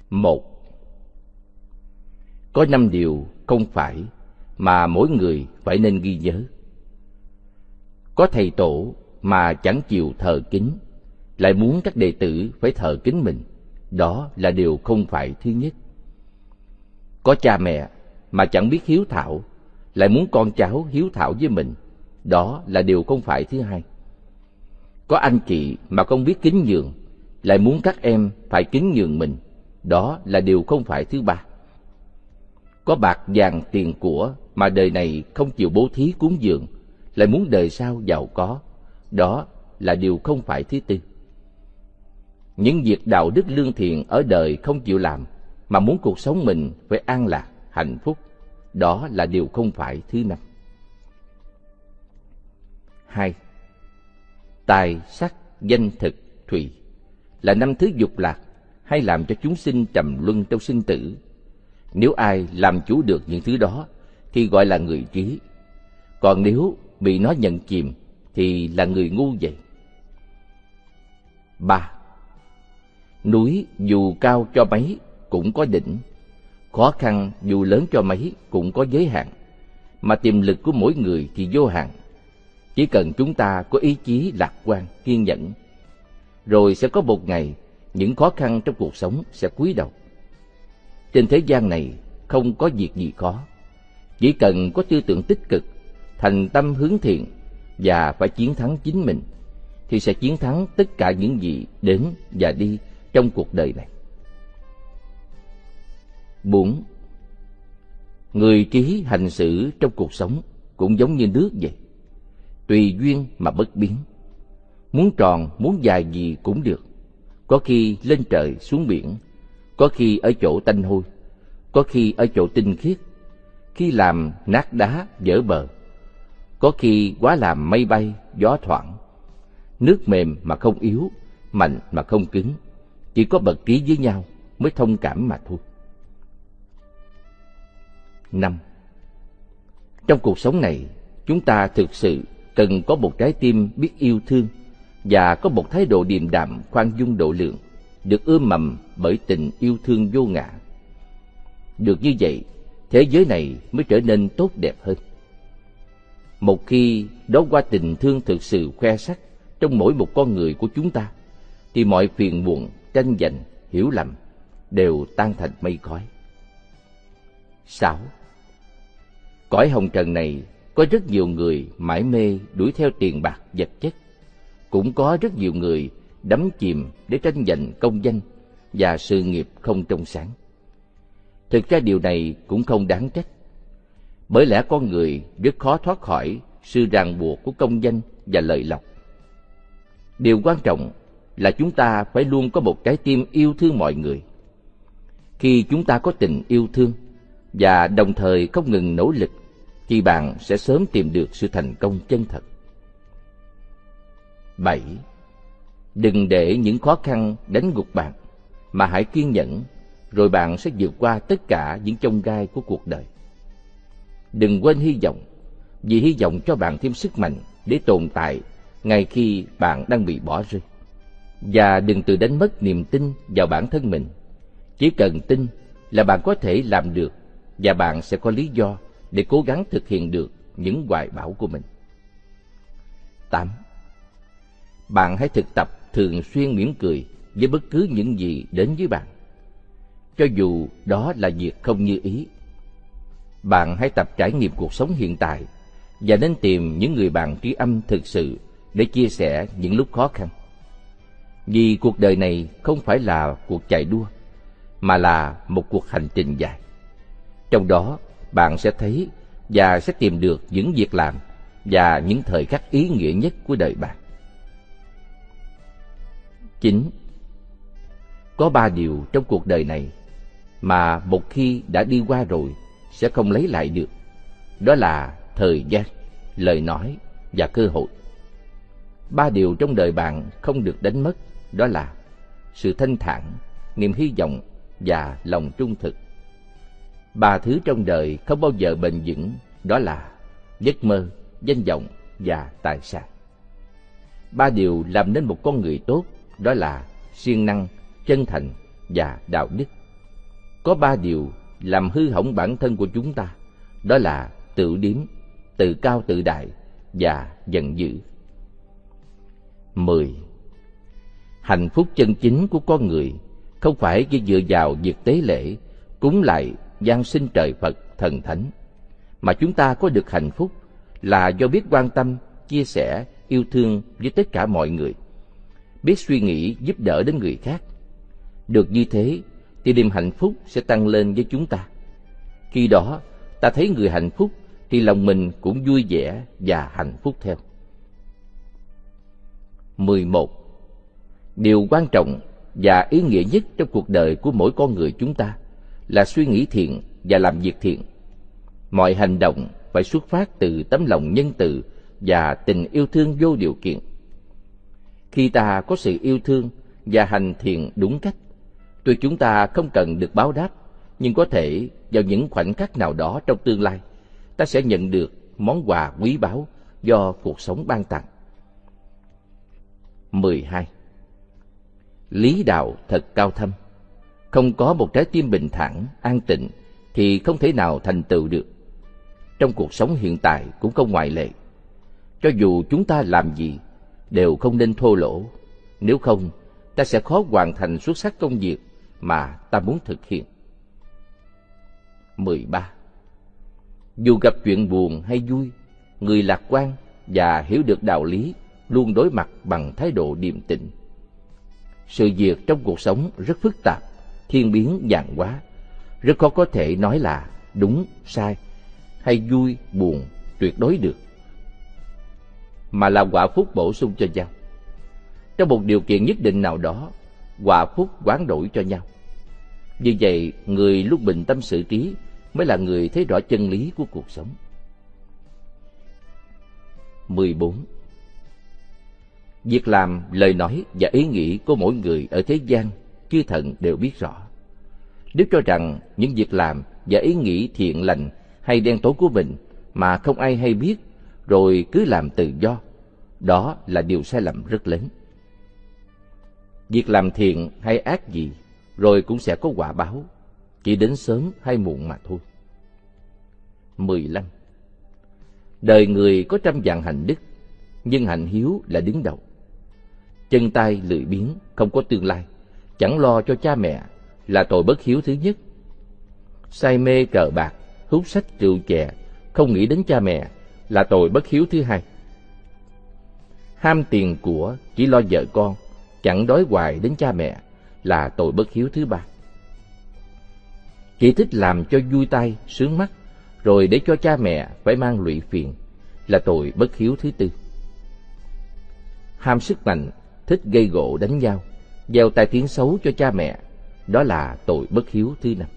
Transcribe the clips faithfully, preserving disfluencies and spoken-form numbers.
Một, có năm điều không phải mà mỗi người phải nên ghi nhớ. Có thầy tổ mà chẳng chịu thờ kính, lại muốn các đệ tử phải thờ kính mình, đó là điều không phải thứ nhất. Có cha mẹ mà chẳng biết hiếu thảo, lại muốn con cháu hiếu thảo với mình, đó là điều không phải thứ hai. Có anh chị mà không biết kính nhường, lại muốn các em phải kính nhường mình, đó là điều không phải thứ ba. Có bạc vàng tiền của mà đời này không chịu bố thí cúng dường, lại muốn đời sau giàu có, đó là điều không phải thứ tư. Những việc đạo đức lương thiện ở đời không chịu làm, mà muốn cuộc sống mình phải an lạc, hạnh phúc, đó là điều không phải thứ năm. Hai, tài, sắc, danh, thực, thùy là năm thứ dục lạc, hay làm cho chúng sinh trầm luân trong sinh tử. Nếu ai làm chủ được những thứ đó thì gọi là người trí, còn nếu bị nó nhận chìm thì là người ngu vậy. Ba, núi dù cao cho mấy cũng có đỉnh, khó khăn dù lớn cho mấy cũng có giới hạn, mà tiềm lực của mỗi người thì vô hạn. Chỉ cần chúng ta có ý chí lạc quan, kiên nhẫn, rồi sẽ có một ngày những khó khăn trong cuộc sống sẽ cúi đầu. Trên thế gian này không có việc gì khó, chỉ cần có tư tưởng tích cực, thành tâm hướng thiện và phải chiến thắng chính mình, thì sẽ chiến thắng tất cả những gì đến và đi trong cuộc đời này. Bốn, người trí hành xử trong cuộc sống cũng giống như nước vậy, tùy duyên mà bất biến. Muốn tròn, muốn dài gì cũng được, có khi lên trời xuống biển, có khi ở chỗ tanh hôi, có khi ở chỗ tinh khiết, khi làm nát đá vỡ bờ, có khi quá làm mây bay gió thoảng. Nước mềm mà không yếu, mạnh mà không cứng, chỉ có bậc trí với nhau mới thông cảm mà thôi. Năm, trong cuộc sống này, chúng ta thực sự cần có một trái tim biết yêu thương và có một thái độ điềm đạm, khoan dung độ lượng, được ươm mầm bởi tình yêu thương vô ngã. Được như vậy, thế giới này mới trở nên tốt đẹp hơn. Một khi đó qua tình thương thực sự khoe sắc trong mỗi một con người của chúng ta, thì mọi phiền muộn, tranh giành, hiểu lầm đều tan thành mây khói. Sáu, cõi hồng trần này có rất nhiều người mải mê đuổi theo tiền bạc vật chất, cũng có rất nhiều người đắm chìm để tranh giành công danh và sự nghiệp không trong sáng. Thực ra điều này cũng không đáng trách, bởi lẽ con người rất khó thoát khỏi sự ràng buộc của công danh và lợi lộc. Điều quan trọng là chúng ta phải luôn có một trái tim yêu thương mọi người. Khi chúng ta có tình yêu thương và đồng thời không ngừng nỗ lực, thì bạn sẽ sớm tìm được sự thành công chân thật. Bảy, đừng để những khó khăn đánh gục bạn, mà hãy kiên nhẫn, rồi bạn sẽ vượt qua tất cả những chông gai của cuộc đời. Đừng quên hy vọng, vì hy vọng cho bạn thêm sức mạnh để tồn tại ngay khi bạn đang bị bỏ rơi. Và đừng tự đánh mất niềm tin vào bản thân mình. Chỉ cần tin là bạn có thể làm được, và bạn sẽ có lý do để cố gắng thực hiện được những hoài bão của mình. Tám, bạn hãy thực tập thường xuyên mỉm cười với bất cứ những gì đến với bạn, cho dù đó là việc không như ý. Bạn hãy tập trải nghiệm cuộc sống hiện tại và nên tìm những người bạn tri âm thực sự để chia sẻ những lúc khó khăn. Vì cuộc đời này không phải là cuộc chạy đua, mà là một cuộc hành trình dài. Trong đó, bạn sẽ thấy và sẽ tìm được những việc làm và những thời khắc ý nghĩa nhất của đời bạn. Chín, có ba điều trong cuộc đời này mà một khi đã đi qua rồi sẽ không lấy lại được. Đó là thời gian, lời nói và cơ hội. Ba điều trong đời bạn không được đánh mất, đó là sự thanh thản, niềm hy vọng và lòng trung thực. Ba thứ trong đời không bao giờ bền vững, đó là giấc mơ, danh vọng và tài sản. Ba điều làm nên một con người tốt, đó là siêng năng, chân thành và đạo đức. có ba điều làm hư hỏng bản thân của chúng ta, đó là tự điếm, tự cao tự đại và giận dữ. Mười. Hạnh phúc chân chính của con người không phải chỉ dựa vào việc tế lễ, cúng lại, giáng sinh trời Phật, thần thánh, mà chúng ta có được hạnh phúc là do biết quan tâm, chia sẻ, yêu thương với tất cả mọi người, biết suy nghĩ giúp đỡ đến người khác. Được như thế thì niềm hạnh phúc sẽ tăng lên với chúng ta. Khi đó ta thấy người hạnh phúc thì lòng mình cũng vui vẻ và hạnh phúc theo. Mười một. Điều quan trọng và ý nghĩa nhất trong cuộc đời của mỗi con người chúng ta là suy nghĩ thiện và làm việc thiện. Mọi hành động phải xuất phát từ tấm lòng nhân từ và tình yêu thương vô điều kiện. Khi ta có sự yêu thương và hành thiện đúng cách, tuy chúng ta không cần được báo đáp, nhưng có thể vào những khoảnh khắc nào đó trong tương lai, ta sẽ nhận được món quà quý báu do cuộc sống ban tặng. Mười hai. Lý đạo thật cao thâm. Không có một trái tim bình thản, an tịnh thì không thể nào thành tựu được. Trong cuộc sống hiện tại cũng không ngoại lệ. Cho dù chúng ta làm gì, đều không nên thô lỗ. Nếu không, ta sẽ khó hoàn thành xuất sắc công việc mà ta muốn thực hiện. Mười ba. Dù gặp chuyện buồn hay vui, người lạc quan và hiểu được đạo lý luôn đối mặt bằng thái độ điềm tĩnh. Sự việc trong cuộc sống rất phức tạp, thiên biến vạn hóa, rất khó có thể nói là đúng, sai hay vui, buồn tuyệt đối được, mà là quả phúc bổ sung cho nhau. Trong một điều kiện nhất định nào đó, quả phúc hoán đổi cho nhau. Như vậy, người lúc bình tâm xử trí mới là người thấy rõ chân lý của cuộc sống. Mười bốn. Việc làm, lời nói và ý nghĩ của mỗi người ở thế gian, chư thần đều biết rõ. Nếu cho rằng những việc làm và ý nghĩ thiện lành hay đen tối của mình mà không ai hay biết, rồi cứ làm tự do, đó là điều sai lầm rất lớn. Việc làm thiện hay ác gì, rồi cũng sẽ có quả báo, chỉ đến sớm hay muộn mà thôi. Mười lăm. Đời người có trăm vạn hạnh đức, nhưng hạnh hiếu là đứng đầu. Chân tay lười biếng, không có tương lai, chẳng lo cho cha mẹ là tội bất hiếu thứ nhất. Say mê cờ bạc, hút sách rượu chè, không nghĩ đến cha mẹ là tội bất hiếu thứ hai. Ham tiền của, chỉ lo vợ con, chẳng đói hoài đến cha mẹ là tội bất hiếu thứ ba. Chỉ thích làm cho vui tai, sướng mắt, rồi để cho cha mẹ phải mang lụy phiền là tội bất hiếu thứ tư. Ham sức mạnh, thích gây gổ đánh nhau, gieo tai tiếng xấu cho cha mẹ, đó là tội bất hiếu thứ năm.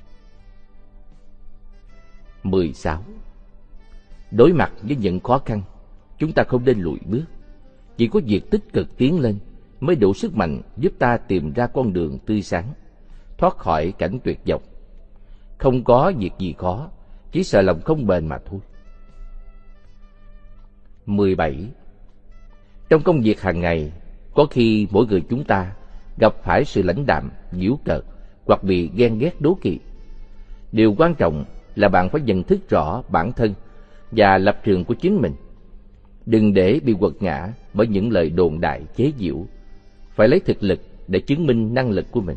Mười sáu. Đối mặt với những khó khăn, chúng ta không nên lùi bước. Chỉ có việc tích cực tiến lên mới đủ sức mạnh giúp ta tìm ra con đường tươi sáng, thoát khỏi cảnh tuyệt vọng. Không có việc gì khó, chỉ sợ lòng không bền mà thôi. Mười bảy. Trong công việc hàng ngày, có khi mỗi người chúng ta gặp phải sự lãnh đạm, giễu cợt hoặc bị ghen ghét đố kỵ. Điều quan trọng là bạn phải nhận thức rõ bản thân và lập trường của chính mình. Đừng để bị quật ngã bởi những lời đồn đại chế giễu. Phải lấy thực lực để chứng minh năng lực của mình.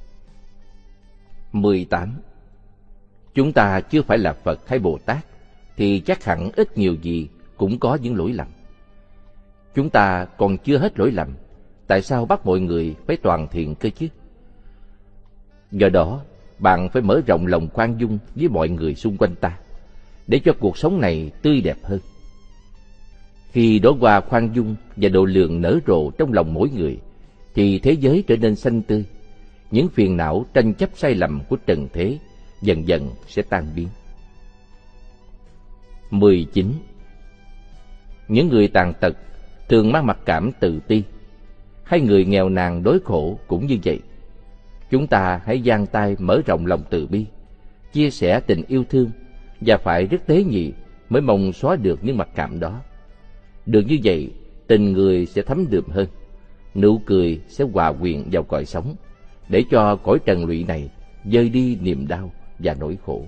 Mười tám. Chúng ta chưa phải là Phật hay Bồ Tát thì chắc hẳn ít nhiều gì cũng có những lỗi lầm. Chúng ta còn chưa hết lỗi lầm, tại sao bắt mọi người phải toàn thiện cơ chứ? Do đó, bạn phải mở rộng lòng khoan dung với mọi người xung quanh ta, để cho cuộc sống này tươi đẹp hơn. Khi đóa hoa khoan dung và độ lượng nở rộ trong lòng mỗi người, thì thế giới trở nên xanh tươi. Những phiền não tranh chấp sai lầm của trần thế dần dần sẽ tan biến. Mười chín. Những người tàn tật thường mang mặc cảm tự ti, hay người nghèo nàn đói khổ cũng như vậy. Chúng ta hãy dang tay mở rộng lòng từ bi, chia sẻ tình yêu thương, và phải rất tế nhị mới mong xóa được những mặc cảm đó. Được như vậy, tình người sẽ thấm đượm hơn, nụ cười sẽ hòa quyện vào cõi sống, để cho cõi trần lụy này dơi đi niềm đau và nỗi khổ.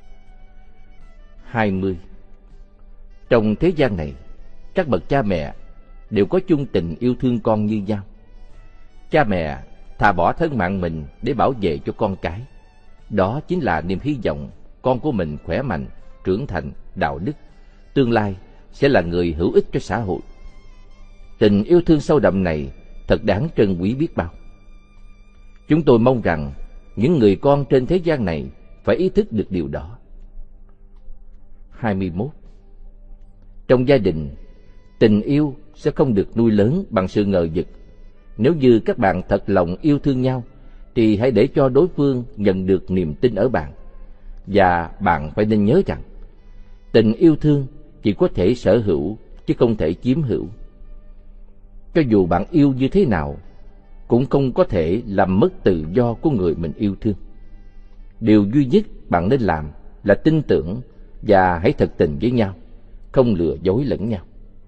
hai mươi. Trong thế gian này, các bậc cha mẹ đều có chung tình yêu thương con như nhau. Cha mẹ thà bỏ thân mạng mình để bảo vệ cho con cái. Đó chính là niềm hy vọng con của mình khỏe mạnh, trưởng thành, đạo đức, tương lai sẽ là người hữu ích cho xã hội. Tình yêu thương sâu đậm này thật đáng trân quý biết bao. Chúng tôi mong rằng những người con trên thế gian này phải ý thức được điều đó. hai mươi mốt. Trong gia đình, tình yêu sẽ không được nuôi lớn bằng sự ngờ vực. Nếu như các bạn thật lòng yêu thương nhau, thì hãy để cho đối phương nhận được niềm tin ở bạn. Và bạn phải nên nhớ rằng, tình yêu thương chỉ có thể sở hữu chứ không thể chiếm hữu. Cho dù bạn yêu như thế nào, cũng không có thể làm mất tự do của người mình yêu thương. Điều duy nhất bạn nên làm là tin tưởng và hãy thật tình với nhau, không lừa dối lẫn nhau.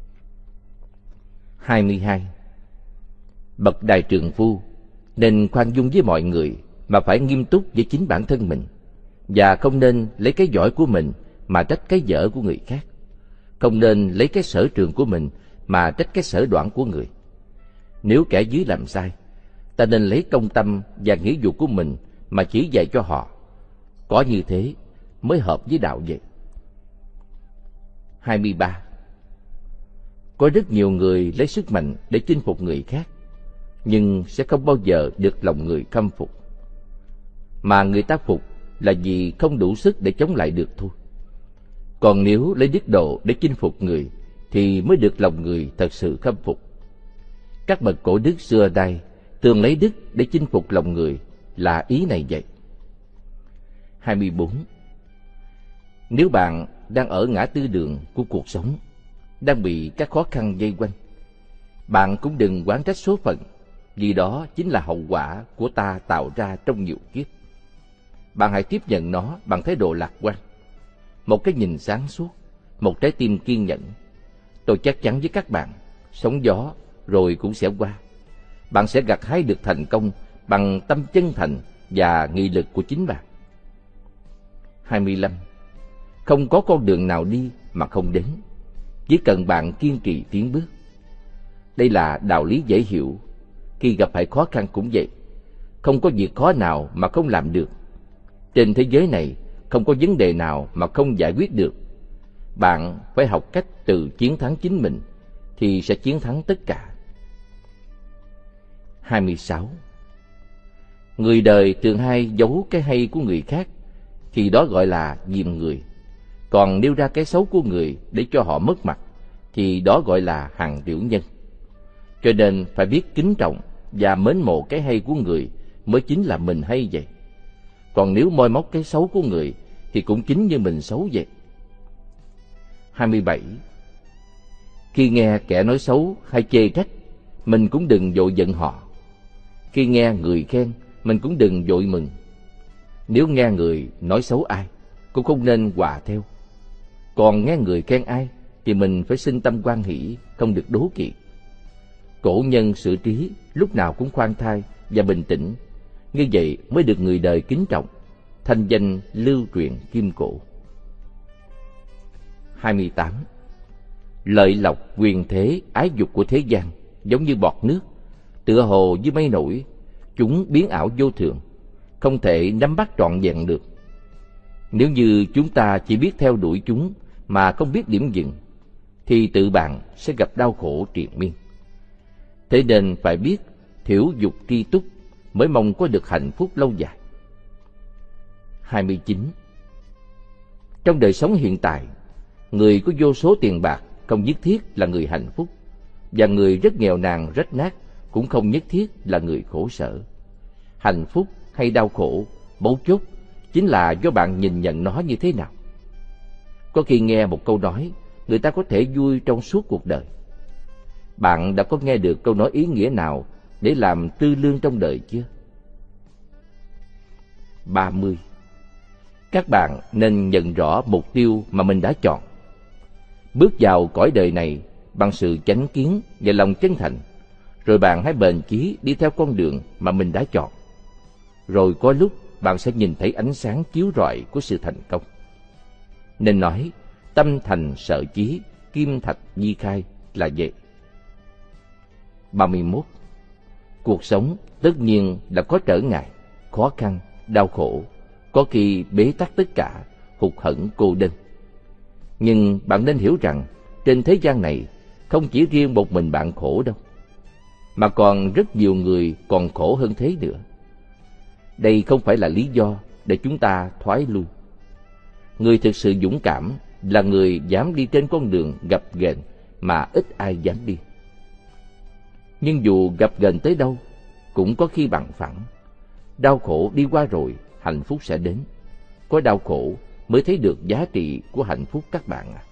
hai mươi hai. Bậc đại trượng phu nên khoan dung với mọi người mà phải nghiêm túc với chính bản thân mình, và không nên lấy cái giỏi của mình mà trách cái dở của người khác. Không nên lấy cái sở trường của mình mà trách cái sở đoản của người. Nếu kẻ dưới làm sai, ta nên lấy công tâm và nghĩa vụ của mình mà chỉ dạy cho họ. Có như thế mới hợp với đạo vậy. hai mươi ba. Có rất nhiều người lấy sức mạnh để chinh phục người khác, nhưng sẽ không bao giờ được lòng người khâm phục. Mà người ta phục là vì không đủ sức để chống lại được thôi. Còn nếu lấy đức độ để chinh phục người, thì mới được lòng người thật sự khâm phục. Các bậc cổ đức xưa nay thường lấy đức để chinh phục lòng người, là ý này vậy. hai mươi bốn. Nếu bạn đang ở ngã tư đường của cuộc sống, đang bị các khó khăn vây quanh, bạn cũng đừng oán trách số phận, vì đó chính là hậu quả của ta tạo ra trong nhiều kiếp. Bạn hãy tiếp nhận nó bằng thái độ lạc quan, một cái nhìn sáng suốt, một trái tim kiên nhẫn. Tôi chắc chắn với các bạn, sóng gió rồi cũng sẽ qua. Bạn sẽ gặt hái được thành công bằng tâm chân thành và nghị lực của chính bạn. hai mươi lăm. Không có con đường nào đi mà không đến, chỉ cần bạn kiên trì tiến bước. Đây là đạo lý dễ hiểu. Khi gặp phải khó khăn cũng vậy. Không có việc khó nào mà không làm được. Trên thế giới này không có vấn đề nào mà không giải quyết được. Bạn phải học cách tự chiến thắng chính mình, thì sẽ chiến thắng tất cả. hai mươi sáu. Người đời thường hay giấu cái hay của người khác, thì đó gọi là diệm người. Còn nêu ra cái xấu của người để cho họ mất mặt, thì đó gọi là hằn tiểu nhân. Cho nên phải biết kính trọng và mến mộ cái hay của người mới chính là mình hay vậy. Còn nếu moi móc cái xấu của người thì cũng chính như mình xấu vậy. hai mươi bảy. Khi nghe kẻ nói xấu hay chê trách, mình cũng đừng vội giận họ. Khi nghe người khen, mình cũng đừng vội mừng. Nếu nghe người nói xấu ai, cũng không nên hòa theo. Còn nghe người khen ai, thì mình phải sinh tâm hoan hỷ, không được đố kỵ. Cổ nhân xử trí lúc nào cũng khoan thai và bình tĩnh, như vậy mới được người đời kính trọng, thanh danh lưu truyền kim cổ. hai mươi tám. Lợi lộc, quyền thế, ái dục của thế gian giống như bọt nước, tựa hồ như mây nổi, chúng biến ảo vô thường, không thể nắm bắt trọn vẹn được. Nếu như chúng ta chỉ biết theo đuổi chúng mà không biết điểm dừng, thì tự bạn sẽ gặp đau khổ triền miên. Thế nên phải biết thiểu dục tri túc mới mong có được hạnh phúc lâu dài. hai mươi chín. Trong đời sống hiện tại, người có vô số tiền bạc không nhất thiết là người hạnh phúc, và người rất nghèo nàn rách nát cũng không nhất thiết là người khổ sở. Hạnh phúc hay đau khổ, mấu chốt chính là do bạn nhìn nhận nó như thế nào. Có khi nghe một câu nói, người ta có thể vui trong suốt cuộc đời. Bạn đã có nghe được câu nói ý nghĩa nào để làm tư lương trong đời chưa? ba mươi. Các bạn nên nhận rõ mục tiêu mà mình đã chọn. Bước vào cõi đời này bằng sự chánh kiến và lòng chân thành, rồi bạn hãy bền chí đi theo con đường mà mình đã chọn. Rồi có lúc bạn sẽ nhìn thấy ánh sáng chiếu rọi của sự thành công. Nên nói, tâm thành sợ chí, kim thạch di khai là vậy. ba mươi mốt. Cuộc sống tất nhiên là có trở ngại, khó khăn, đau khổ, có khi bế tắc tất cả, hụt hẫng cô đơn. Nhưng bạn nên hiểu rằng, trên thế gian này không chỉ riêng một mình bạn khổ đâu, mà còn rất nhiều người còn khổ hơn thế nữa. Đây không phải là lý do để chúng ta thoái lui. Người thực sự dũng cảm là người dám đi trên con đường gập ghềnh mà ít ai dám đi. Nhưng dù gập ghềnh tới đâu, cũng có khi bằng phẳng. Đau khổ đi qua rồi, hạnh phúc sẽ đến. Có đau khổ mới thấy được giá trị của hạnh phúc các bạn ạ. À.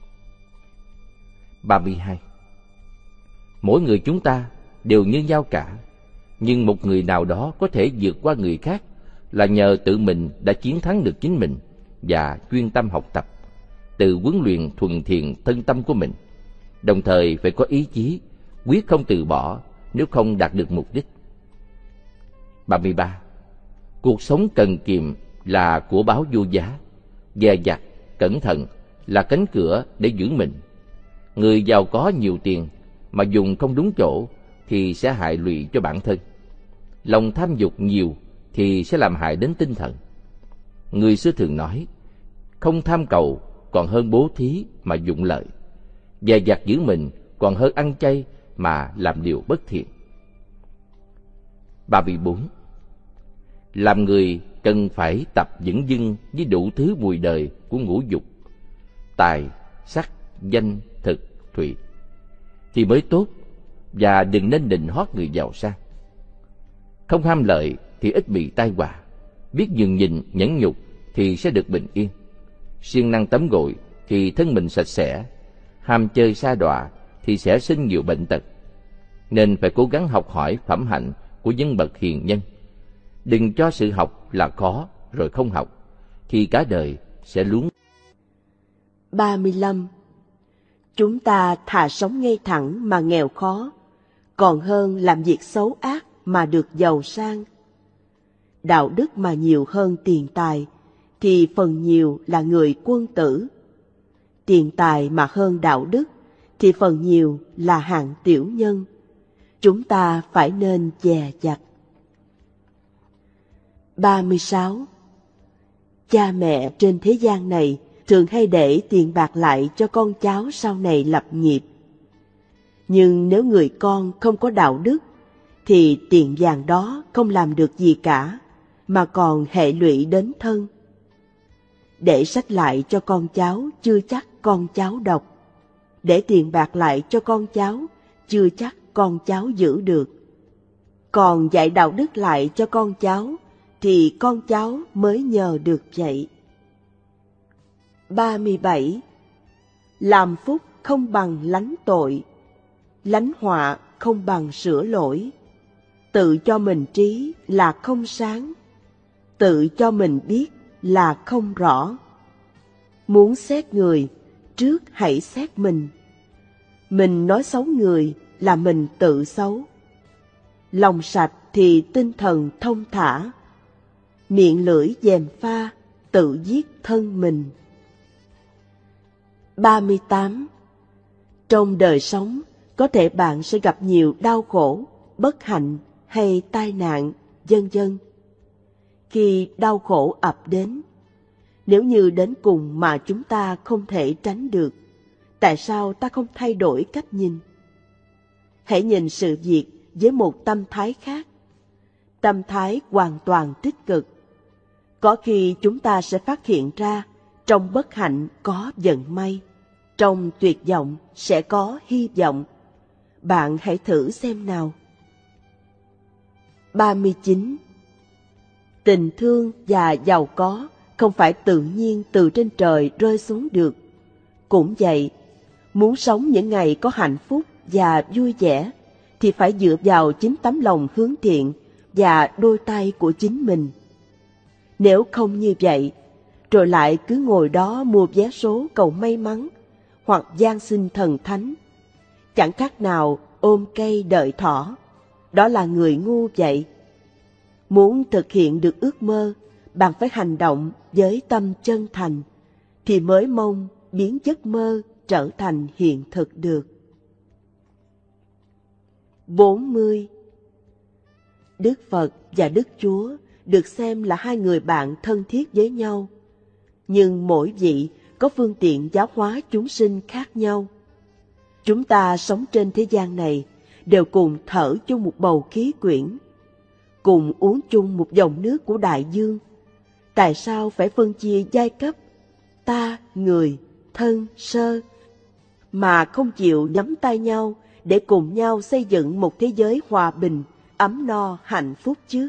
ba mươi hai. Mỗi người chúng ta đều như nhau cả, nhưng một người nào đó có thể vượt qua người khác là nhờ tự mình đã chiến thắng được chính mình và chuyên tâm học tập, tự huấn luyện thuần thiện thân tâm của mình, đồng thời phải có ý chí, quyết không từ bỏ nếu không đạt được mục đích. ba mươi ba. Cuộc sống cần kiệm là của báo vô giá, dè dặt, cẩn thận là cánh cửa để giữ mình. Người giàu có nhiều tiền mà dùng không đúng chỗ thì sẽ hại lụy cho bản thân. Lòng tham dục nhiều thì sẽ làm hại đến tinh thần. Người xưa thường nói, không tham cầu còn hơn bố thí mà dụng lợi, dè dặt giữ mình còn hơn ăn chay mà làm điều bất thiện. ba mươi bốn. Làm người cần phải tập dửng dưng với đủ thứ mùi đời của ngũ dục, tài, sắc, danh, thực, thùy thì mới tốt, và đừng nên nịnh hót người giàu sang. Không ham lợi thì ít bị tai họa, biết nhường nhịn nhẫn nhục thì sẽ được bình yên. Siêng năng tắm gội thì thân mình sạch sẽ, ham chơi sa đọa thì sẽ sinh nhiều bệnh tật. Nên phải cố gắng học hỏi phẩm hạnh của những bậc hiền nhân. Đừng cho sự học là khó rồi không học, thì cả đời sẽ luống. ba mươi lăm. Chúng ta thà sống ngay thẳng mà nghèo khó, còn hơn làm việc xấu ác mà được giàu sang. Đạo đức mà nhiều hơn tiền tài, thì phần nhiều là người quân tử. Tiền tài mà hơn đạo đức, thì phần nhiều là hạng tiểu nhân. Chúng ta phải nên dè dặt. ba mươi sáu. Cha mẹ trên thế gian này thường hay để tiền bạc lại cho con cháu sau này lập nghiệp. Nhưng nếu người con không có đạo đức, thì tiền vàng đó không làm được gì cả, mà còn hệ lụy đến thân. Để sách lại cho con cháu chưa chắc con cháu đọc. Để tiền bạc lại cho con cháu chưa chắc con cháu giữ được. Còn dạy đạo đức lại cho con cháu thì con cháu mới nhờ được vậy. ba mươi bảy. Làm phúc không bằng lánh tội, lánh họa không bằng sửa lỗi. Tự cho mình trí là không sáng, tự cho mình biết là không rõ. Muốn xét người, trước hãy xét mình. Mình nói xấu người là mình tự xấu. Lòng sạch thì tinh thần thông thả, miệng lưỡi gièm pha tự giết thân mình. ba mươi tám. Trong đời sống, có thể bạn sẽ gặp nhiều đau khổ, bất hạnh hay tai nạn, vân vân. Khi đau khổ ập đến, nếu như đến cùng mà chúng ta không thể tránh được, tại sao ta không thay đổi cách nhìn? Hãy nhìn sự việc với một tâm thái khác, tâm thái hoàn toàn tích cực. Có khi chúng ta sẽ phát hiện ra trong bất hạnh có vận may, trong tuyệt vọng sẽ có hy vọng. Bạn hãy thử xem nào. ba mươi chín. Tình thương và giàu có không phải tự nhiên từ trên trời rơi xuống được. Cũng vậy, muốn sống những ngày có hạnh phúc và vui vẻ thì phải dựa vào chính tấm lòng hướng thiện và đôi tay của chính mình. Nếu không như vậy, rồi lại cứ ngồi đó mua vé số cầu may mắn hoặc van xin thần thánh, chẳng khác nào ôm cây đợi thỏ. Đó là người ngu vậy. Muốn thực hiện được ước mơ, bạn phải hành động với tâm chân thành, thì mới mong biến giấc mơ trở thành hiện thực được. bốn mươi. Đức Phật và Đức Chúa được xem là hai người bạn thân thiết với nhau, nhưng mỗi vị có phương tiện giáo hóa chúng sinh khác nhau. Chúng ta sống trên thế gian này đều cùng thở chung một bầu khí quyển, cùng uống chung một dòng nước của đại dương. Tại sao phải phân chia giai cấp, ta, người, thân, sơ, mà không chịu nắm tay nhau để cùng nhau xây dựng một thế giới hòa bình, ấm no, hạnh phúc chứ?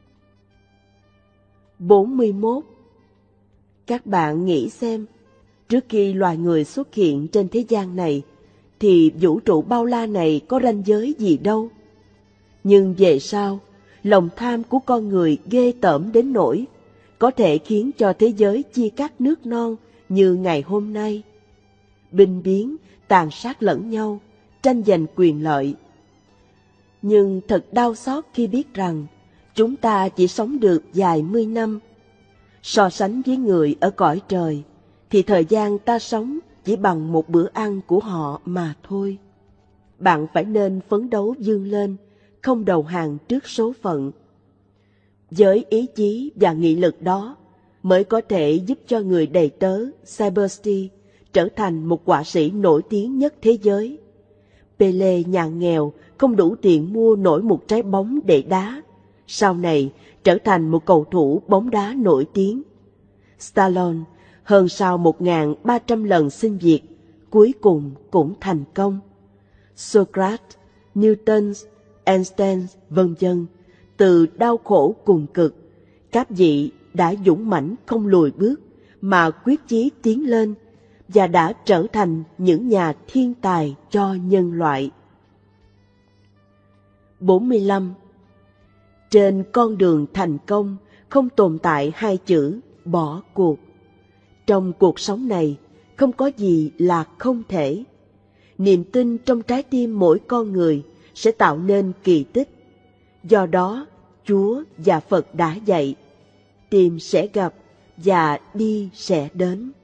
bốn mươi mốt. Các bạn nghĩ xem, trước khi loài người xuất hiện trên thế gian này, thì vũ trụ bao la này có ranh giới gì đâu. Nhưng về sau, lòng tham của con người ghê tởm đến nỗi có thể khiến cho thế giới chia cắt nước non như ngày hôm nay. Binh biến, tàn sát lẫn nhau, tranh giành quyền lợi. Nhưng thật đau xót khi biết rằng chúng ta chỉ sống được vài mươi năm. So sánh với người ở cõi trời, thì thời gian ta sống chỉ bằng một bữa ăn của họ mà thôi. Bạn phải nên phấn đấu vươn lên, không đầu hàng trước số phận. Với ý chí và nghị lực đó mới có thể giúp cho người đầy tớ Cybersty trở thành một họa sĩ nổi tiếng nhất thế giới. Pele nhà nghèo không đủ tiền mua nổi một trái bóng để đá, sau này trở thành một cầu thủ bóng đá nổi tiếng. Stallone hơn sau một nghìn ba trăm lần xin việc, cuối cùng cũng thành công. Socrates, Newton, Einstein, vân vân, từ đau khổ cùng cực, các vị đã dũng mãnh không lùi bước mà quyết chí tiến lên và đã trở thành những nhà thiên tài cho nhân loại. bốn mươi lăm. Trên con đường thành công không tồn tại hai chữ bỏ cuộc. Trong cuộc sống này không có gì là không thể. Niềm tin trong trái tim mỗi con người sẽ tạo nên kỳ tích. Do đó, Chúa và Phật đã dạy, tìm sẽ gặp và đi sẽ đến.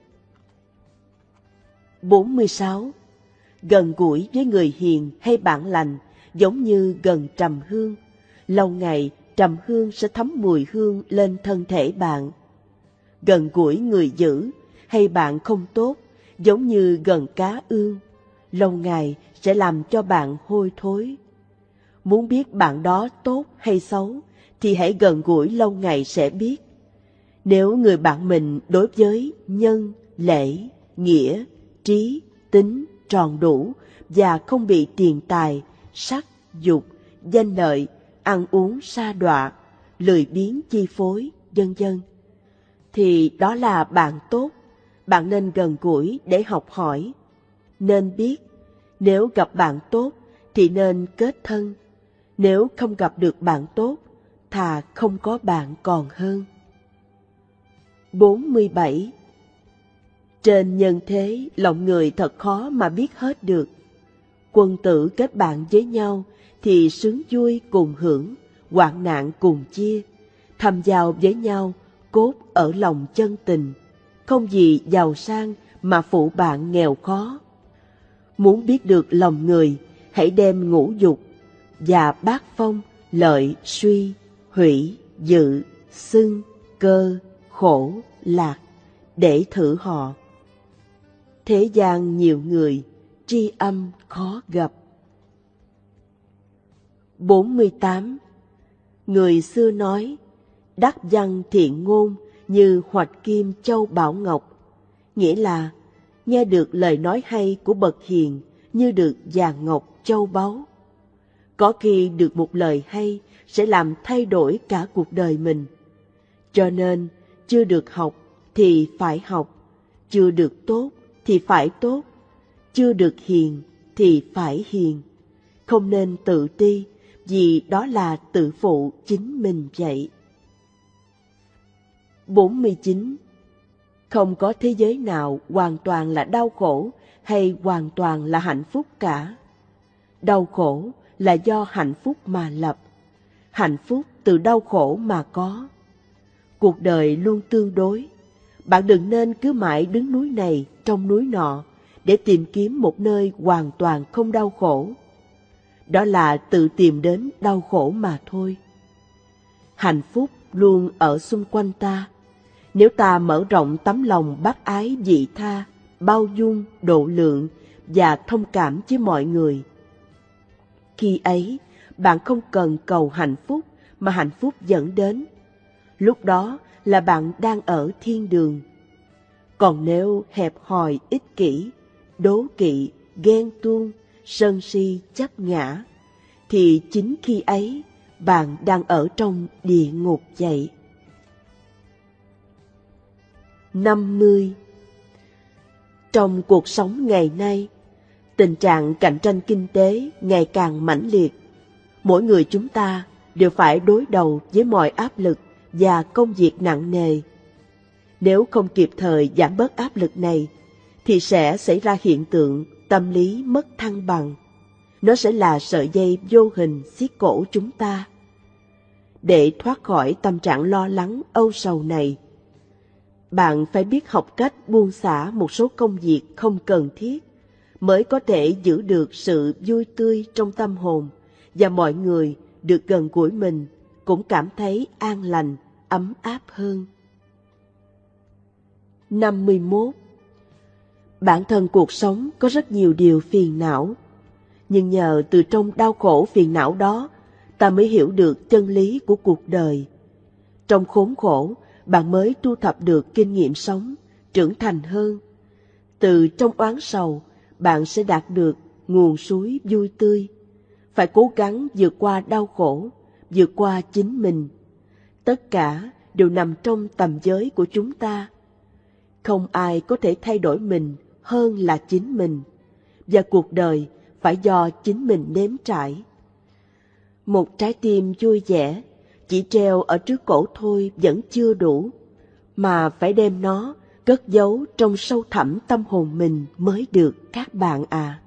bốn mươi sáu. Gần gũi với người hiền hay bạn lành giống như gần trầm hương. Lâu ngày, trầm hương sẽ thấm mùi hương lên thân thể bạn. Gần gũi người dữ hay bạn không tốt giống như gần cá ương. Lâu ngày sẽ làm cho bạn hôi thối. Muốn biết bạn đó tốt hay xấu thì hãy gần gũi lâu ngày sẽ biết. Nếu người bạn mình đối với nhân, lễ, nghĩa, trí, tính tròn đủ và không bị tiền tài, sắc, dục, danh lợi, ăn uống sa đọa, lười biếng chi phối, vân vân, thì đó là bạn tốt. Bạn nên gần gũi để học hỏi. Nên biết, nếu gặp bạn tốt thì nên kết thân. Nếu không gặp được bạn tốt, thà không có bạn còn hơn. bốn mươi bảy. Trên nhân thế, lòng người thật khó mà biết hết được. Quân tử kết bạn với nhau thì sướng vui cùng hưởng, hoạn nạn cùng chia. Thầm giao với nhau, cốt ở lòng chân tình. Không gì giàu sang mà phụ bạn nghèo khó. Muốn biết được lòng người, hãy đem ngũ dục và bát phong, lợi, suy, hủy, dự, xưng, cơ, khổ, lạc để thử họ. Thế gian nhiều người, tri âm khó gặp. bốn mươi tám. Người xưa nói, đắc văn thiện ngôn như hoạch kim châu bảo ngọc, nghĩa là nghe được lời nói hay của bậc hiền như được vàng ngọc châu báu. Có khi được một lời hay sẽ làm thay đổi cả cuộc đời mình. Cho nên, chưa được học thì phải học, chưa được tốt thì phải tốt, chưa được hiền thì phải hiền. Không nên tự ti, vì đó là tự phụ chính mình vậy. bốn mươi chín. Không có thế giới nào hoàn toàn là đau khổ hay hoàn toàn là hạnh phúc cả. Đau khổ là do hạnh phúc mà lập. Hạnh phúc từ đau khổ mà có. Cuộc đời luôn tương đối. Bạn đừng nên cứ mãi đứng núi này trong núi nọ để tìm kiếm một nơi hoàn toàn không đau khổ. Đó là tự tìm đến đau khổ mà thôi. Hạnh phúc luôn ở xung quanh ta. Nếu ta mở rộng tấm lòng bác ái vị tha, bao dung, độ lượng và thông cảm với mọi người. Khi ấy, bạn không cần cầu hạnh phúc mà hạnh phúc dẫn đến. Lúc đó là bạn đang ở thiên đường. Còn nếu hẹp hòi ích kỷ, đố kỵ, ghen tuông, sân si chấp ngã, thì chính khi ấy bạn đang ở trong địa ngục vậy. năm mươi. Trong cuộc sống ngày nay, tình trạng cạnh tranh kinh tế ngày càng mãnh liệt. Mỗi người chúng ta đều phải đối đầu với mọi áp lực và công việc nặng nề. Nếu không kịp thời giảm bớt áp lực này, thì sẽ xảy ra hiện tượng tâm lý mất thăng bằng. Nó sẽ là sợi dây vô hình xiết cổ chúng ta. Để thoát khỏi tâm trạng lo lắng âu sầu này, bạn phải biết học cách buông xả một số công việc không cần thiết, mới có thể giữ được sự vui tươi trong tâm hồn, và mọi người được gần gũi mình cũng cảm thấy an lành, ấm áp hơn. năm mươi mốt. Bản thân cuộc sống có rất nhiều điều phiền não, nhưng nhờ từ trong đau khổ phiền não đó, ta mới hiểu được chân lý của cuộc đời. Trong khốn khổ, bạn mới thu thập được kinh nghiệm sống, trưởng thành hơn. Từ trong oán sầu, bạn sẽ đạt được nguồn suối vui tươi. Phải cố gắng vượt qua đau khổ, vượt qua chính mình. Tất cả đều nằm trong tầm giới của chúng ta. Không ai có thể thay đổi mình hơn là chính mình, và cuộc đời phải do chính mình nếm trải. Một trái tim vui vẻ chỉ treo ở trước cổ thôi vẫn chưa đủ, mà phải đem nó cất giấu trong sâu thẳm tâm hồn mình mới được các bạn à.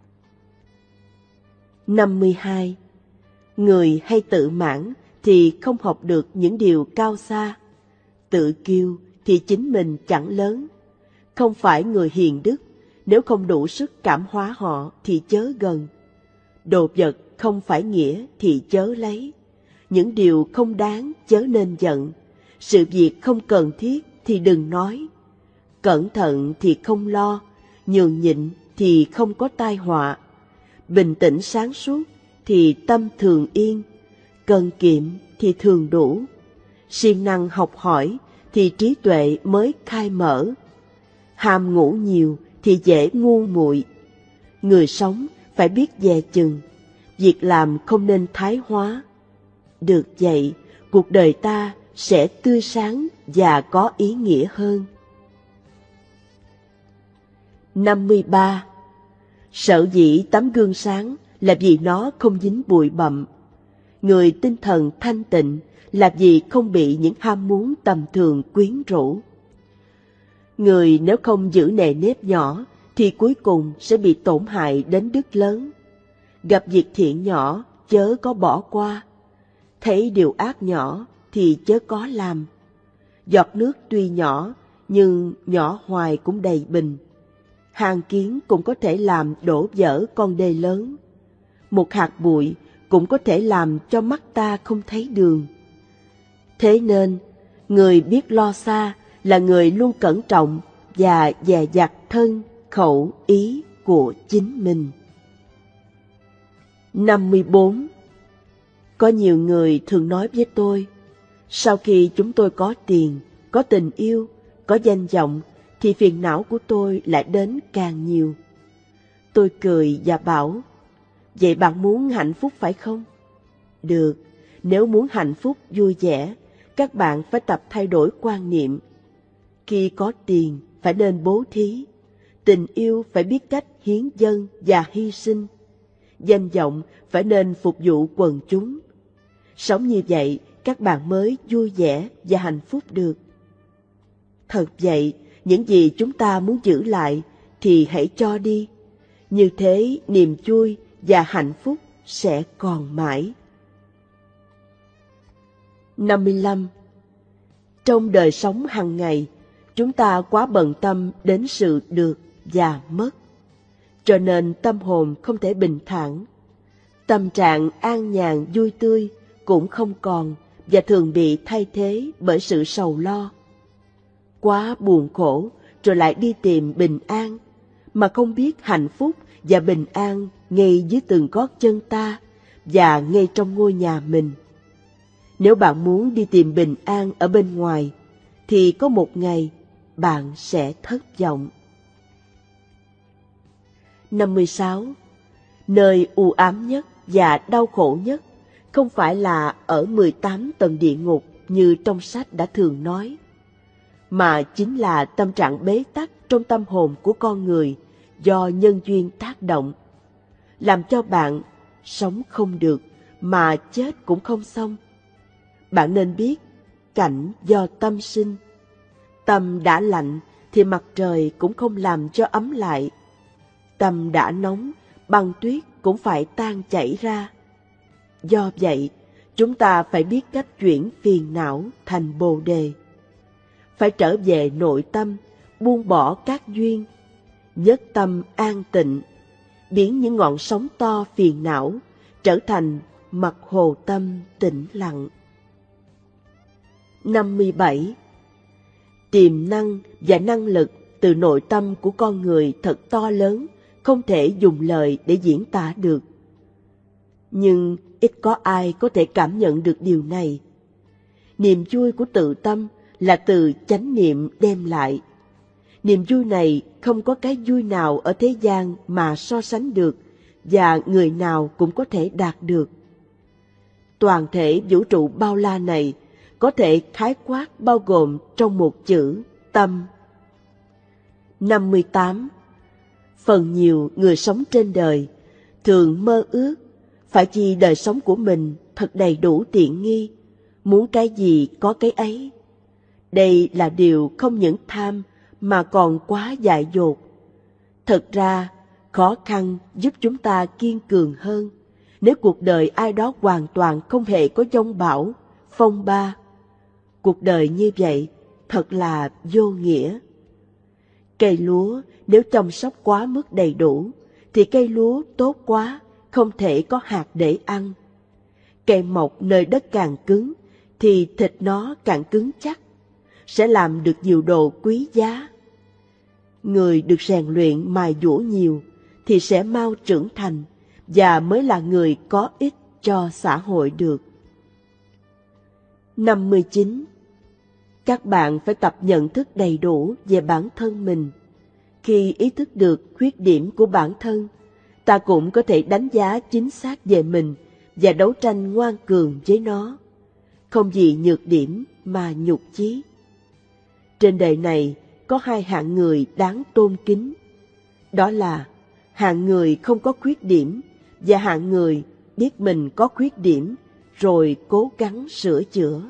năm mươi hai. Người hay tự mãn thì không học được những điều cao xa. Tự kiêu thì chính mình chẳng lớn. Không phải người hiền đức, nếu không đủ sức cảm hóa họ thì chớ gần. Đồ vật không phải nghĩa thì chớ lấy. Những điều không đáng chớ nên giận. Sự việc không cần thiết thì đừng nói. Cẩn thận thì không lo, nhường nhịn thì không có tai họa. Bình tĩnh sáng suốt thì tâm thường yên, cần kiệm thì thường đủ. Siêng năng học hỏi thì trí tuệ mới khai mở. Ham ngủ nhiều thì dễ ngu muội. Người sống phải biết dè chừng, việc làm không nên thái hóa. Được vậy, cuộc đời ta sẽ tươi sáng và có ý nghĩa hơn. năm mươi ba. Sở dĩ tấm gương sáng là vì nó không dính bụi bặm. Người tinh thần thanh tịnh là vì không bị những ham muốn tầm thường quyến rũ. Người nếu không giữ nề nếp nhỏ thì cuối cùng sẽ bị tổn hại đến đức lớn. Gặp việc thiện nhỏ chớ có bỏ qua, thấy điều ác nhỏ thì chớ có làm. Giọt nước tuy nhỏ nhưng nhỏ hoài cũng đầy bình. Hàn kiến cũng có thể làm đổ vỡ con đê lớn. Một hạt bụi cũng có thể làm cho mắt ta không thấy đường. Thế nên, người biết lo xa là người luôn cẩn trọng và dè dặt thân, khẩu, ý của chính mình. năm mươi bốn. Có nhiều người thường nói với tôi, sau khi chúng tôi có tiền, có tình yêu, có danh vọng, thì phiền não của tôi lại đến càng nhiều. Tôi cười và bảo, vậy bạn muốn hạnh phúc phải không? Được, nếu muốn hạnh phúc vui vẻ, các bạn phải tập thay đổi quan niệm. Khi có tiền, phải nên bố thí. Tình yêu phải biết cách hiến dâng và hy sinh. Danh vọng phải nên phục vụ quần chúng. Sống như vậy, các bạn mới vui vẻ và hạnh phúc được. Thật vậy, những gì chúng ta muốn giữ lại thì hãy cho đi. Như thế niềm vui và hạnh phúc sẽ còn mãi. năm mươi lăm. Trong đời sống hàng ngày, chúng ta quá bận tâm đến sự được và mất, cho nên tâm hồn không thể bình thản. Tâm trạng an nhàn vui tươi cũng không còn và thường bị thay thế bởi sự sầu lo. Quá buồn khổ rồi lại đi tìm bình an, mà không biết hạnh phúc và bình an ngay dưới từng gót chân ta và ngay trong ngôi nhà mình. Nếu bạn muốn đi tìm bình an ở bên ngoài, thì có một ngày bạn sẽ thất vọng. năm mươi sáu. Nơi u ám nhất và đau khổ nhất không phải là ở mười tám tầng địa ngục như trong sách đã thường nói, mà chính là tâm trạng bế tắc trong tâm hồn của con người do nhân duyên tác động, làm cho bạn sống không được mà chết cũng không xong. Bạn nên biết, cảnh do tâm sinh. Tâm đã lạnh thì mặt trời cũng không làm cho ấm lại. Tâm đã nóng, băng tuyết cũng phải tan chảy ra. Do vậy, chúng ta phải biết cách chuyển phiền não thành bồ đề. Phải trở về nội tâm, buông bỏ các duyên, nhất tâm an tịnh, biến những ngọn sóng to phiền não trở thành mặt hồ tâm tĩnh lặng. năm mươi bảy. Tiềm năng và năng lực từ nội tâm của con người thật to lớn, không thể dùng lời để diễn tả được. Nhưng ít có ai có thể cảm nhận được điều này. Niềm vui của tự tâm là từ chánh niệm đem lại. Niềm vui này không có cái vui nào ở thế gian mà so sánh được, và người nào cũng có thể đạt được. Toàn thể vũ trụ bao la này có thể khái quát bao gồm trong một chữ tâm. năm mươi tám. Phần nhiều người sống trên đời thường mơ ước phải chi đời sống của mình thật đầy đủ tiện nghi, muốn cái gì có cái ấy. Đây là điều không những tham mà còn quá dại dột. Thật ra, khó khăn giúp chúng ta kiên cường hơn nếu cuộc đời ai đó hoàn toàn không hề có giông bão, phong ba. Cuộc đời như vậy thật là vô nghĩa. Cây lúa nếu chăm sóc quá mức đầy đủ, thì cây lúa tốt quá, không thể có hạt để ăn. Cây mọc nơi đất càng cứng, thì thịt nó càng cứng chắc, sẽ làm được nhiều đồ quý giá. Người được rèn luyện mài dũa nhiều, thì sẽ mau trưởng thành, và mới là người có ích cho xã hội được. năm mươi chín. Các bạn phải tập nhận thức đầy đủ về bản thân mình. Khi ý thức được khuyết điểm của bản thân, ta cũng có thể đánh giá chính xác về mình và đấu tranh ngoan cường với nó. Không vì nhược điểm mà nhục chí. Trên đời này có hai hạng người đáng tôn kính. Đó là hạng người không có khuyết điểm và hạng người biết mình có khuyết điểm rồi cố gắng sửa chữa.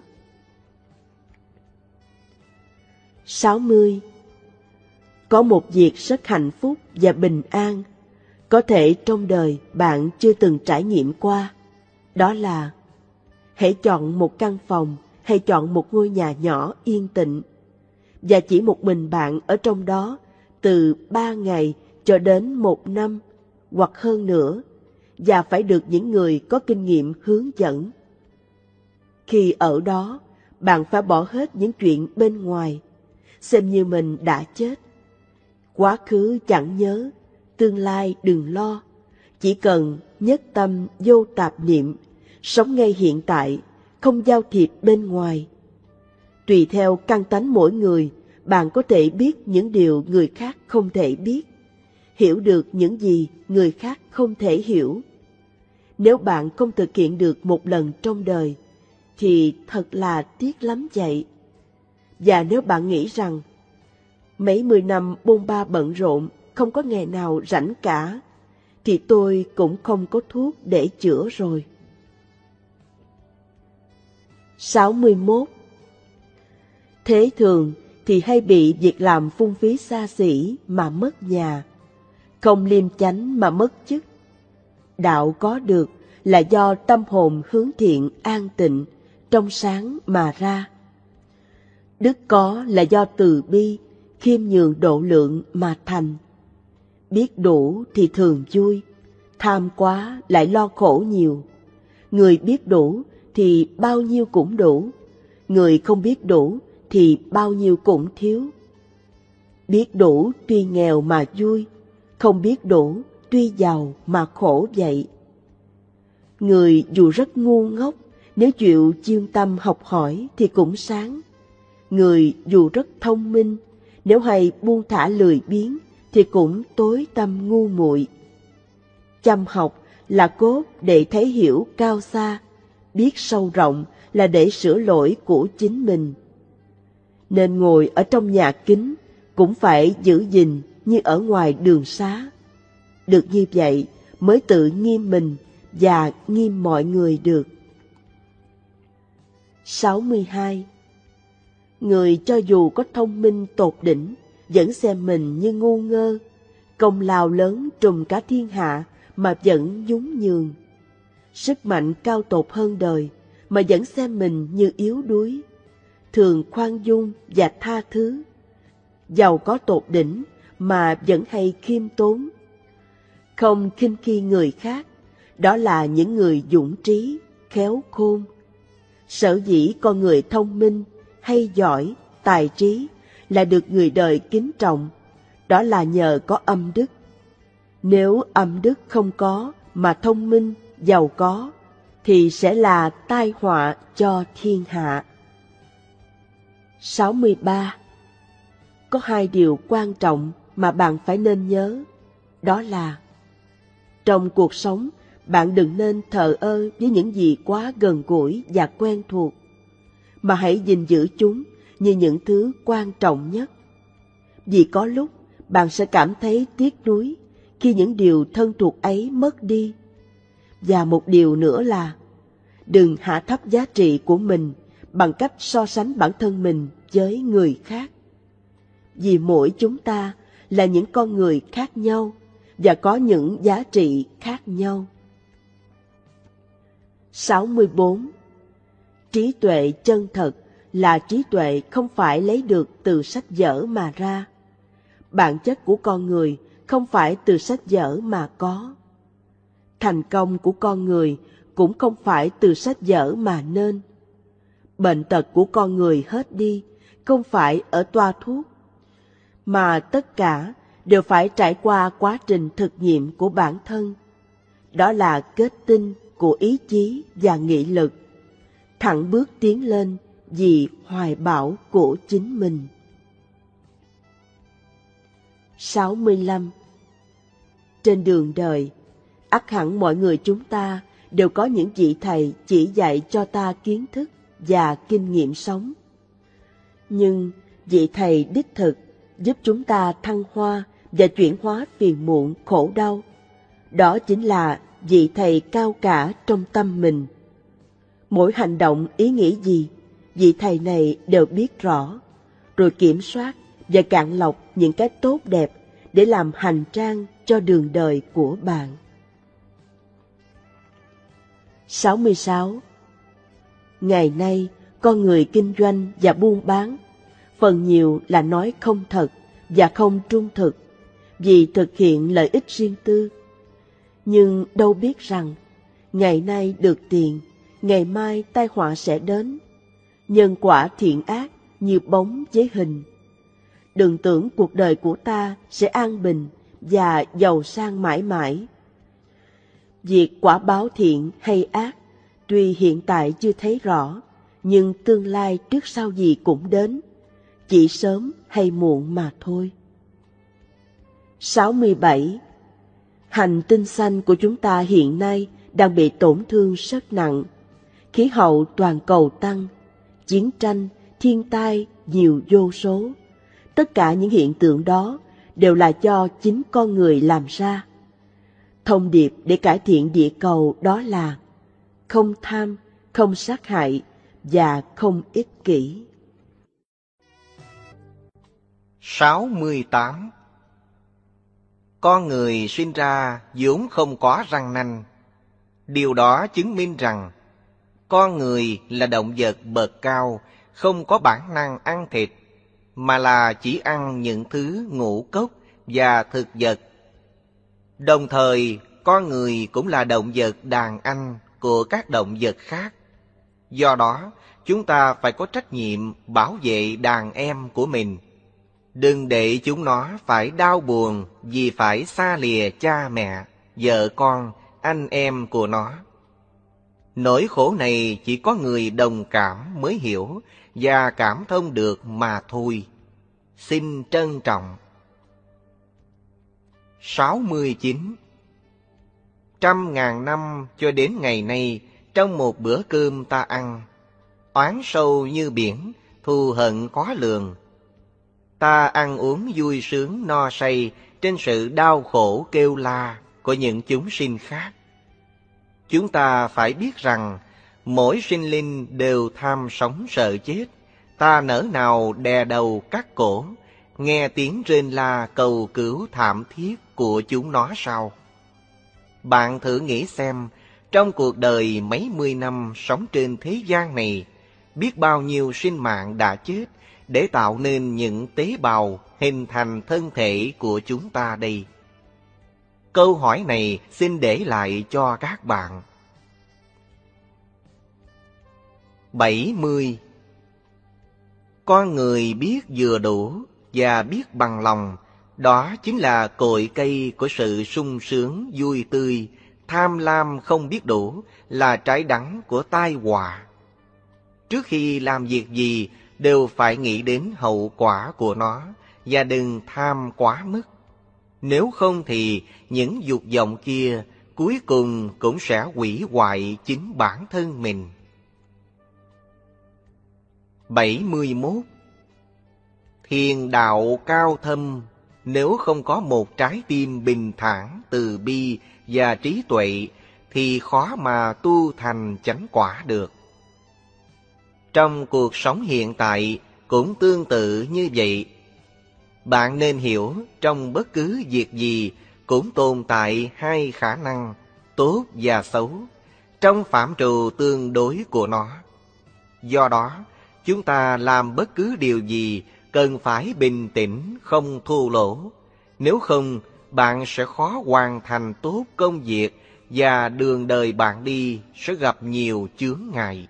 sáu mươi. Có một việc rất hạnh phúc và bình an, có thể trong đời bạn chưa từng trải nghiệm qua. Đó là hãy chọn một căn phòng hay chọn một ngôi nhà nhỏ yên tĩnh, và chỉ một mình bạn ở trong đó từ ba ngày cho đến một năm hoặc hơn nữa, và phải được những người có kinh nghiệm hướng dẫn. Khi ở đó, bạn phải bỏ hết những chuyện bên ngoài, xem như mình đã chết. Quá khứ chẳng nhớ, tương lai đừng lo, chỉ cần nhất tâm vô tạp niệm, sống ngay hiện tại, không giao thiệp bên ngoài. Tùy theo căn tánh mỗi người, bạn có thể biết những điều người khác không thể biết, hiểu được những gì người khác không thể hiểu. Nếu bạn không thực hiện được một lần trong đời, thì thật là tiếc lắm vậy. Và nếu bạn nghĩ rằng mấy mươi năm bôn ba bận rộn, không có ngày nào rảnh cả, thì tôi cũng không có thuốc để chữa rồi. sáu mươi mốt. Thế thường thì hay bị việc làm phung phí xa xỉ mà mất nhà, không liêm chánh mà mất chức. Đạo có được là do tâm hồn hướng thiện an tịnh, trong sáng mà ra. Đức có là do từ bi, khiêm nhường độ lượng mà thành. Biết đủ thì thường vui, tham quá lại lo khổ nhiều. Người biết đủ thì bao nhiêu cũng đủ, người không biết đủ thì bao nhiêu cũng thiếu. Biết đủ tuy nghèo mà vui, không biết đủ tuy giàu mà khổ vậy. Người dù rất ngu ngốc, nếu chịu chuyên tâm học hỏi thì cũng sáng. Người dù rất thông minh, nếu hay buông thả lười biếng thì cũng tối tâm ngu muội. Chăm học là cốt để thấy hiểu cao xa, biết sâu rộng là để sửa lỗi của chính mình. Nên ngồi ở trong nhà kính cũng phải giữ gìn như ở ngoài đường xá. Được như vậy mới tự nghiêm mình và nghiêm mọi người được. sáu mươi hai. Người cho dù có thông minh tột đỉnh, vẫn xem mình như ngu ngơ, công lao lớn trùm cả thiên hạ mà vẫn nhún nhường. Sức mạnh cao tột hơn đời mà vẫn xem mình như yếu đuối, thường khoan dung và tha thứ. Giàu có tột đỉnh mà vẫn hay khiêm tốn, không khinh khi người khác, đó là những người dũng trí, khéo khôn. Sở dĩ con người thông minh, hay giỏi, tài trí là được người đời kính trọng, đó là nhờ có âm đức. Nếu âm đức không có mà thông minh, giàu có, thì sẽ là tai họa cho thiên hạ. sáu mươi ba. Có hai điều quan trọng mà bạn phải nên nhớ, đó là trong cuộc sống, bạn đừng nên thờ ơ với những gì quá gần gũi và quen thuộc, mà hãy gìn giữ chúng như những thứ quan trọng nhất. Vì có lúc bạn sẽ cảm thấy tiếc nuối khi những điều thân thuộc ấy mất đi. Và một điều nữa là, đừng hạ thấp giá trị của mình bằng cách so sánh bản thân mình với người khác. Vì mỗi chúng ta là những con người khác nhau và có những giá trị khác nhau. sáu mươi bốn. Trí tuệ chân thật là trí tuệ không phải lấy được từ sách vở mà ra. Bản chất của con người không phải từ sách vở mà có. Thành công của con người cũng không phải từ sách vở mà nên. Bệnh tật của con người hết đi không phải ở toa thuốc, mà tất cả đều phải trải qua quá trình thực nghiệm của bản thân. Đó là kết tinh của ý chí và nghị lực, thẳng bước tiến lên vì hoài bão của chính mình. sáu mươi lăm. Trên đường đời, ắt hẳn mọi người chúng ta đều có những vị thầy chỉ dạy cho ta kiến thức và kinh nghiệm sống. Nhưng vị thầy đích thực giúp chúng ta thăng hoa và chuyển hóa phiền muộn khổ đau, đó chính là vị thầy cao cả trong tâm mình. Mỗi hành động ý nghĩ gì, vị thầy này đều biết rõ, rồi kiểm soát và cạn lọc những cái tốt đẹp để làm hành trang cho đường đời của bạn. sáu mươi sáu. Ngày nay, con người kinh doanh và buôn bán, phần nhiều là nói không thật và không trung thực, vì thực hiện lợi ích riêng tư. Nhưng đâu biết rằng, ngày nay được tiền, ngày mai tai họa sẽ đến. Nhân quả thiện ác như bóng với hình. Đừng tưởng cuộc đời của ta sẽ an bình và giàu sang mãi mãi. Việc quả báo thiện hay ác, tuy hiện tại chưa thấy rõ, nhưng tương lai trước sau gì cũng đến, chỉ sớm hay muộn mà thôi. sáu mươi bảy. Hành tinh xanh của chúng ta hiện nay đang bị tổn thương rất nặng. Khí hậu toàn cầu tăng, chiến tranh, thiên tai nhiều vô số. Tất cả những hiện tượng đó đều là do chính con người làm ra. Thông điệp để cải thiện địa cầu đó là không tham, không sát hại và không ích kỷ. sáu mươi tám. Con người sinh ra vốn không có răng nanh. Điều đó chứng minh rằng con người là động vật bậc cao, không có bản năng ăn thịt, mà là chỉ ăn những thứ ngũ cốc và thực vật. Đồng thời, con người cũng là động vật đàn anh của các động vật khác. Do đó, chúng ta phải có trách nhiệm bảo vệ đàn em của mình. Đừng để chúng nó phải đau buồn vì phải xa lìa cha mẹ, vợ con, anh em của nó. Nỗi khổ này chỉ có người đồng cảm mới hiểu và cảm thông được mà thôi. Xin trân trọng. sáu mươi chín. Trăm ngàn năm cho đến ngày nay, trong một bữa cơm ta ăn, oán sâu như biển, thù hận khó lường. Ta ăn uống vui sướng no say trên sự đau khổ kêu la của những chúng sinh khác. Chúng ta phải biết rằng mỗi sinh linh đều tham sống sợ chết. Ta nỡ nào đè đầu cắt cổ, nghe tiếng rên la cầu cứu thảm thiết của chúng nó sao? Bạn thử nghĩ xem, trong cuộc đời mấy mươi năm sống trên thế gian này, biết bao nhiêu sinh mạng đã chết để tạo nên những tế bào hình thành thân thể của chúng ta đây. Câu hỏi này xin để lại cho các bạn. bảy mươi. Con người biết vừa đủ và biết bằng lòng, đó chính là cội cây của sự sung sướng vui tươi. Tham lam không biết đủ là trái đắng của tai họa. Trước khi làm việc gì đều phải nghĩ đến hậu quả của nó và đừng tham quá mức. Nếu không thì những dục vọng kia cuối cùng cũng sẽ hủy hoại chính bản thân mình. bảy mươi mốt. Thiền đạo cao thâm, nếu không có một trái tim bình thản, từ bi và trí tuệ thì khó mà tu thành chánh quả được. Trong cuộc sống hiện tại cũng tương tự như vậy. Bạn nên hiểu trong bất cứ việc gì cũng tồn tại hai khả năng, tốt và xấu, trong phạm trù tương đối của nó. Do đó, chúng ta làm bất cứ điều gì cần phải bình tĩnh, không thua lỗ. Nếu không, bạn sẽ khó hoàn thành tốt công việc và đường đời bạn đi sẽ gặp nhiều chướng ngại.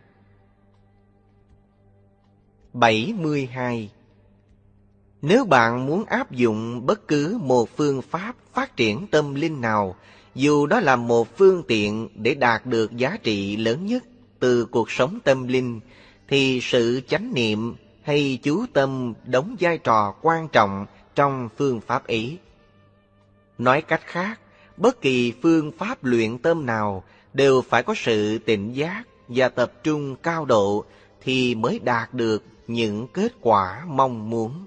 bảy mươi hai. Nếu bạn muốn áp dụng bất cứ một phương pháp phát triển tâm linh nào, dù đó là một phương tiện để đạt được giá trị lớn nhất từ cuộc sống tâm linh, thì sự chánh niệm hay chú tâm đóng vai trò quan trọng trong phương pháp ấy. Nói cách khác, bất kỳ phương pháp luyện tâm nào đều phải có sự tỉnh giác và tập trung cao độ thì mới đạt được những kết quả mong muốn.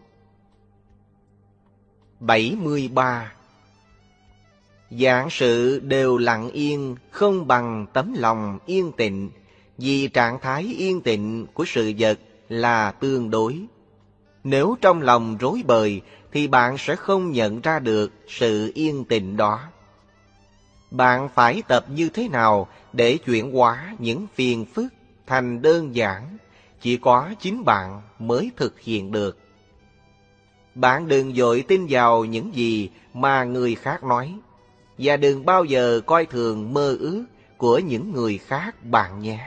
bảy mươi ba. Vạn sự đều lặng yên, không bằng tấm lòng yên tịnh, vì trạng thái yên tịnh của sự vật là tương đối. Nếu trong lòng rối bời thì bạn sẽ không nhận ra được sự yên tịnh đó. Bạn phải tập như thế nào để chuyển hóa những phiền phức thành đơn giản, chỉ có chính bạn mới thực hiện được. Bạn đừng vội tin vào những gì mà người khác nói, và đừng bao giờ coi thường mơ ước của những người khác bạn nhé.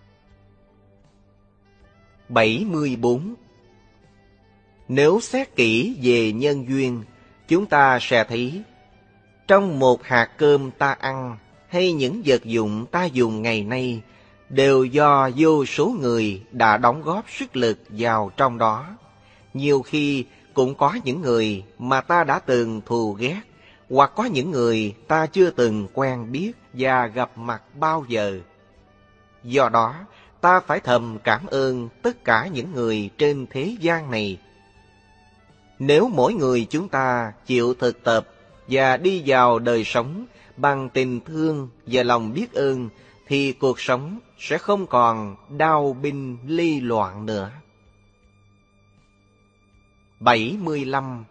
bảy mươi bốn. Nếu xét kỹ về nhân duyên, chúng ta sẽ thấy trong một hạt cơm ta ăn hay những vật dụng ta dùng ngày nay đều do vô số người đã đóng góp sức lực vào trong đó. Nhiều khi cũng có những người mà ta đã từng thù ghét, hoặc có những người ta chưa từng quen biết và gặp mặt bao giờ. Do đó, ta phải thầm cảm ơn tất cả những người trên thế gian này. Nếu mỗi người chúng ta chịu thực tập và đi vào đời sống bằng tình thương và lòng biết ơn, thì cuộc sống sẽ không còn đau binh ly loạn nữa. bảy mươi lăm.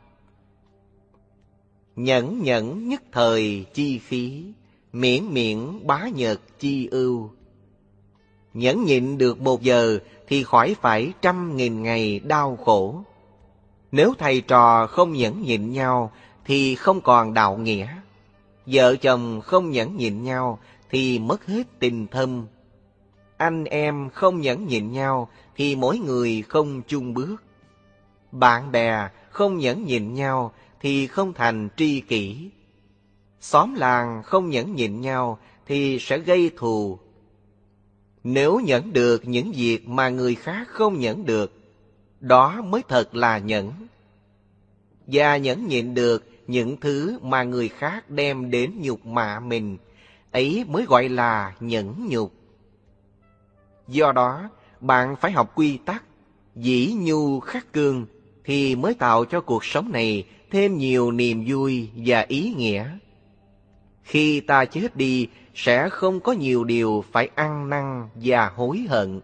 Nhẫn nhẫn nhất thời chi phí, miễn miễn bá nhật chi ưu. Nhẫn nhịn được một giờ thì khỏi phải trăm nghìn ngày đau khổ. Nếu thầy trò không nhẫn nhịn nhau thì không còn đạo nghĩa. Vợ chồng không nhẫn nhịn nhau thì mất hết tình thâm. Anh em không nhẫn nhịn nhau thì mỗi người không chung bước. Bạn bè không nhẫn nhịn nhau thì không thành tri kỷ. Xóm làng không nhẫn nhịn nhau thì sẽ gây thù. Nếu nhẫn được những việc mà người khác không nhẫn được, đó mới thật là nhẫn. Và nhẫn nhịn được những thứ mà người khác đem đến nhục mạ mình, ấy mới gọi là nhẫn nhục. Do đó, bạn phải học quy tắc dĩ nhu khắc cương thì mới tạo cho cuộc sống này thêm nhiều niềm vui và ý nghĩa. Khi ta chết đi, sẽ không có nhiều điều phải ăn năn và hối hận.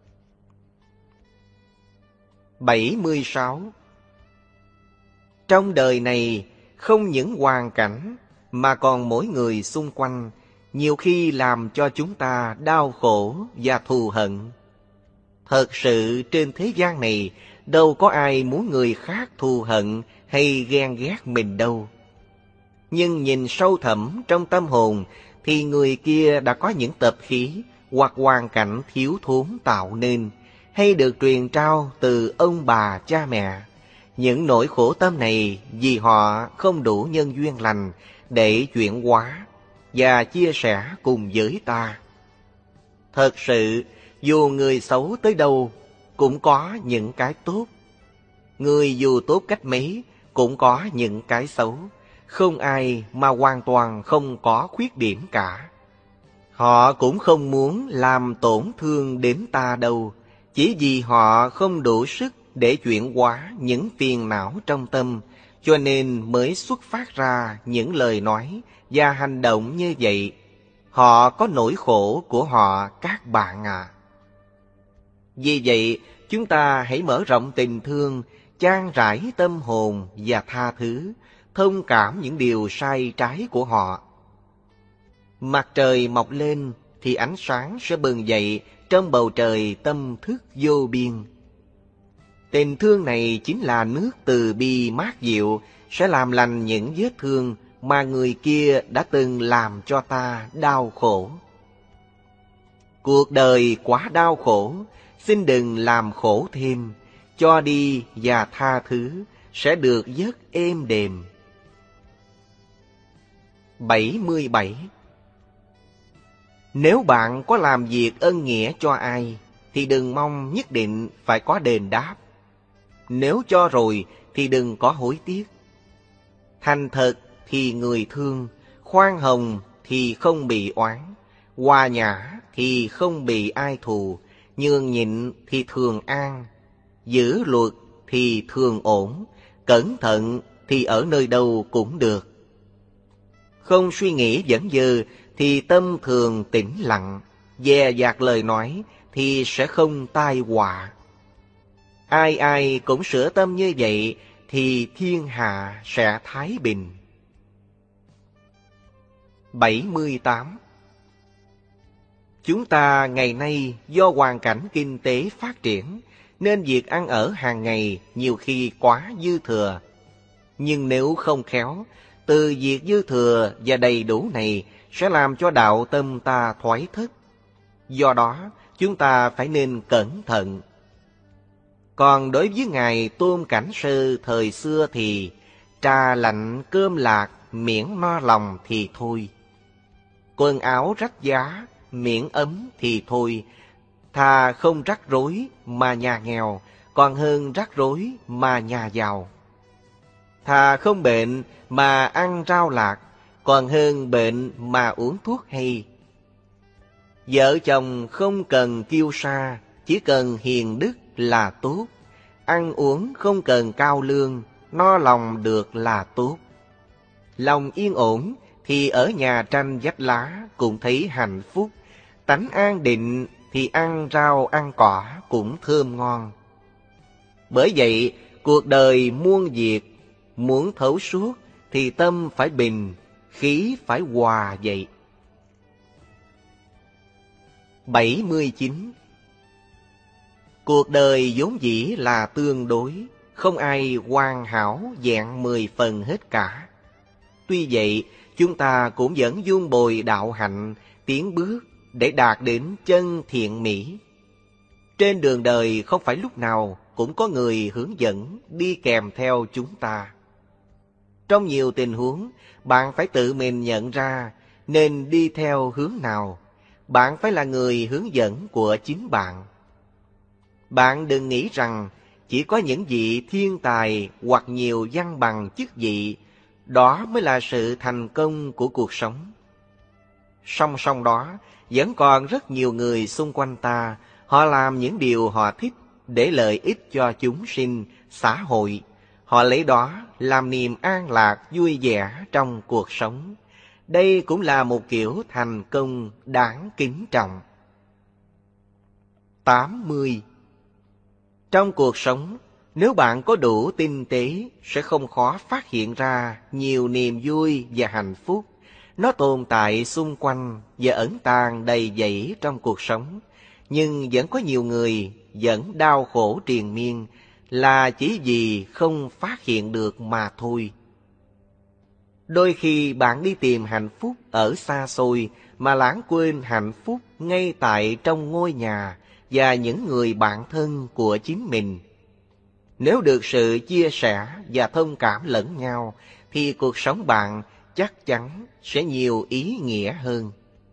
bảy mươi sáu. Trong đời này, không những hoàn cảnh, mà còn mỗi người xung quanh, nhiều khi làm cho chúng ta đau khổ và thù hận. Thật sự trên thế gian này, đâu có ai muốn người khác thù hận hay ghen ghét mình đâu. Nhưng nhìn sâu thẳm trong tâm hồn, thì người kia đã có những tập khí hoặc hoàn cảnh thiếu thốn tạo nên, hay được truyền trao từ ông bà cha mẹ. Những nỗi khổ tâm này vì họ không đủ nhân duyên lành để chuyển hóa và chia sẻ cùng với ta. Thật sự, dù người xấu tới đâu cũng có những cái tốt. Người dù tốt cách mấy cũng có những cái xấu. Không ai mà hoàn toàn không có khuyết điểm cả. Họ cũng không muốn làm tổn thương đến ta đâu, chỉ vì họ không đủ sức để chuyển hóa những phiền não trong tâm, cho nên mới xuất phát ra những lời nói và hành động như vậy. Họ có nỗi khổ của họ các bạn à. Vì vậy, chúng ta hãy mở rộng tình thương, chan rãi tâm hồn và tha thứ, thông cảm những điều sai trái của họ. Mặt trời mọc lên thì ánh sáng sẽ bừng dậy trong bầu trời tâm thức vô biên. Tình thương này chính là nước từ bi mát dịu, sẽ làm lành những vết thương mà người kia đã từng làm cho ta đau khổ. Cuộc đời quá đau khổ, xin đừng làm khổ thêm, cho đi và tha thứ sẽ được giấc êm đềm. bảy mươi bảy. Nếu bạn có làm việc ân nghĩa cho ai, thì đừng mong nhất định phải có đền đáp. Nếu cho rồi thì đừng có hối tiếc. Thành thật thì người thương, khoan hồng thì không bị oán, hòa nhã thì không bị ai thù, nhường nhịn thì thường an, giữ luật thì thường ổn, cẩn thận thì ở nơi đâu cũng được. Không suy nghĩ dẫn dơ thì tâm thường tĩnh lặng, dè dặt lời nói thì sẽ không tai họa. Ai ai cũng sửa tâm như vậy thì thiên hạ sẽ thái bình. bảy mươi tám. Chúng ta ngày nay do hoàn cảnh kinh tế phát triển nên việc ăn ở hàng ngày nhiều khi quá dư thừa. Nhưng nếu không khéo, từ việc dư thừa và đầy đủ này sẽ làm cho đạo tâm ta thoái thất. Do đó, chúng ta phải nên cẩn thận. Còn đối với Ngài Tôn Cảnh Sư thời xưa thì trà lạnh cơm lạc miễn no lòng thì thôi. Quần áo rách giá miễn ấm thì thôi. Thà không rắc rối mà nhà nghèo, còn hơn rắc rối mà nhà giàu. Thà không bệnh mà ăn rau lạc, còn hơn bệnh mà uống thuốc hay. Vợ chồng không cần kiêu sa, chỉ cần hiền đức là tốt. Ăn uống không cần cao lương, no lòng được là tốt. Lòng yên ổn thì ở nhà tranh vách lá cũng thấy hạnh phúc. Tánh an định thì ăn rau ăn cỏ cũng thơm ngon. Bởi vậy, cuộc đời muôn việc, muốn thấu suốt thì tâm phải bình, khí phải hòa vậy. bảy mươi chín. Cuộc đời vốn dĩ là tương đối, không ai hoàn hảo vẹn mười phần hết cả. Tuy vậy, chúng ta cũng vẫn vun bồi đạo hạnh, tiến bước để đạt đến chân thiện mỹ. Trên đường đời không phải lúc nào cũng có người hướng dẫn đi kèm theo chúng ta. Trong nhiều tình huống, bạn phải tự mình nhận ra nên đi theo hướng nào. Bạn phải là người hướng dẫn của chính bạn. Bạn đừng nghĩ rằng chỉ có những vị thiên tài hoặc nhiều văn bằng chức vị, đó mới là sự thành công của cuộc sống. Song song đó, vẫn còn rất nhiều người xung quanh ta, họ làm những điều họ thích để lợi ích cho chúng sinh, xã hội. Họ lấy đó làm niềm an lạc vui vẻ trong cuộc sống. Đây cũng là một kiểu thành công đáng kính trọng. tám mươi. Trong cuộc sống, nếu bạn có đủ tinh tế, sẽ không khó phát hiện ra nhiều niềm vui và hạnh phúc. Nó tồn tại xung quanh và ẩn tàng đầy dẫy trong cuộc sống. Nhưng vẫn có nhiều người vẫn đau khổ triền miên, là chỉ vì không phát hiện được mà thôi. Đôi khi bạn đi tìm hạnh phúc ở xa xôi mà lãng quên hạnh phúc ngay tại trong ngôi nhà và những người bạn thân của chính mình. Nếu được sự chia sẻ và thông cảm lẫn nhau, thì cuộc sống bạn chắc chắn sẽ nhiều ý nghĩa hơn.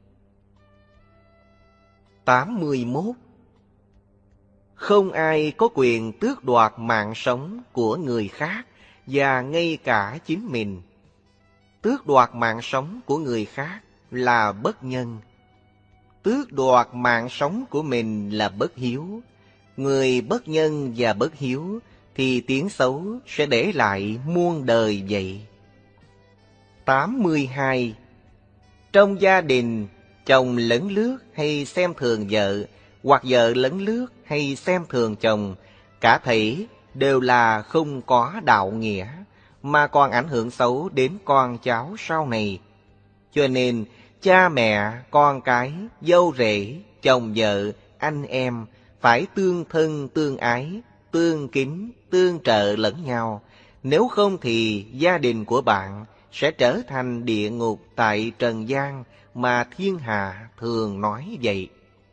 tám mươi mốt. Không ai có quyền tước đoạt mạng sống của người khác và ngay cả chính mình. Tước đoạt mạng sống của người khác là bất nhân. Tước đoạt mạng sống của mình là bất hiếu. Người bất nhân và bất hiếu thì tiếng xấu sẽ để lại muôn đời vậy. tám mươi hai. Trong gia đình, chồng lấn lướt hay xem thường vợ, hoặc vợ lấn lướt hay xem thường chồng, cả thảy đều là không có đạo nghĩa, mà còn ảnh hưởng xấu đến con cháu sau này. Cho nên, cha mẹ, con cái, dâu rể, chồng vợ, anh em phải tương thân tương ái, tương kính, tương trợ lẫn nhau. Nếu không thì gia đình của bạn sẽ trở thành địa ngục tại trần gian mà thiên hạ thường nói vậy.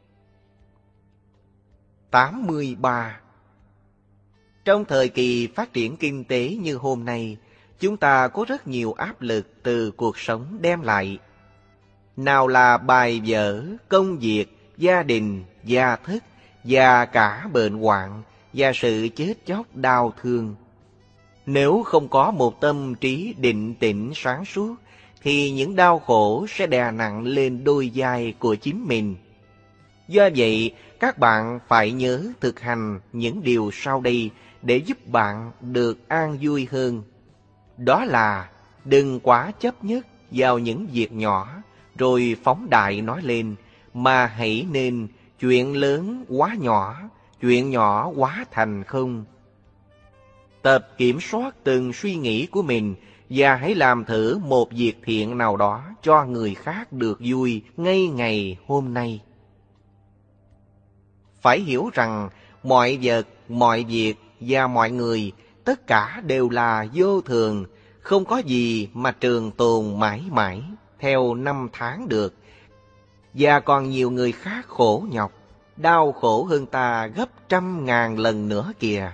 tám mươi ba. Trong thời kỳ phát triển kinh tế như hôm nay, chúng ta có rất nhiều áp lực từ cuộc sống đem lại. Nào là bài vở, công việc, gia đình, gia thất, và cả bệnh hoạn và sự chết chóc đau thương. Nếu không có một tâm trí định tĩnh sáng suốt, thì những đau khổ sẽ đè nặng lên đôi vai của chính mình. Do vậy, các bạn phải nhớ thực hành những điều sau đây để giúp bạn được an vui hơn. Đó là đừng quá chấp nhất vào những việc nhỏ, rồi phóng đại nói lên, mà hãy nên chuyện lớn quá nhỏ, chuyện nhỏ quá thành không. Tập kiểm soát từng suy nghĩ của mình và hãy làm thử một việc thiện nào đó cho người khác được vui ngay ngày hôm nay. Phải hiểu rằng mọi vật, mọi việc và mọi người tất cả đều là vô thường, không có gì mà trường tồn mãi mãi theo năm tháng được. Và còn nhiều người khác khổ nhọc, đau khổ hơn ta gấp trăm ngàn lần nữa kìa.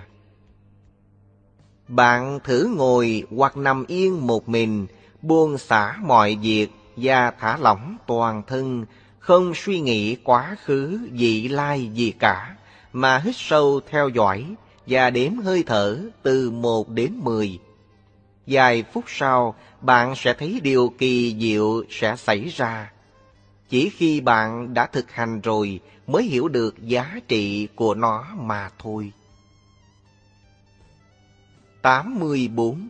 Bạn thử ngồi hoặc nằm yên một mình, buông xả mọi việc và thả lỏng toàn thân, không suy nghĩ quá khứ, vị lai gì cả, mà hít sâu theo dõi và đếm hơi thở từ một đến mười. Vài phút sau, bạn sẽ thấy điều kỳ diệu sẽ xảy ra. Chỉ khi bạn đã thực hành rồi mới hiểu được giá trị của nó mà thôi. tám mươi bốn.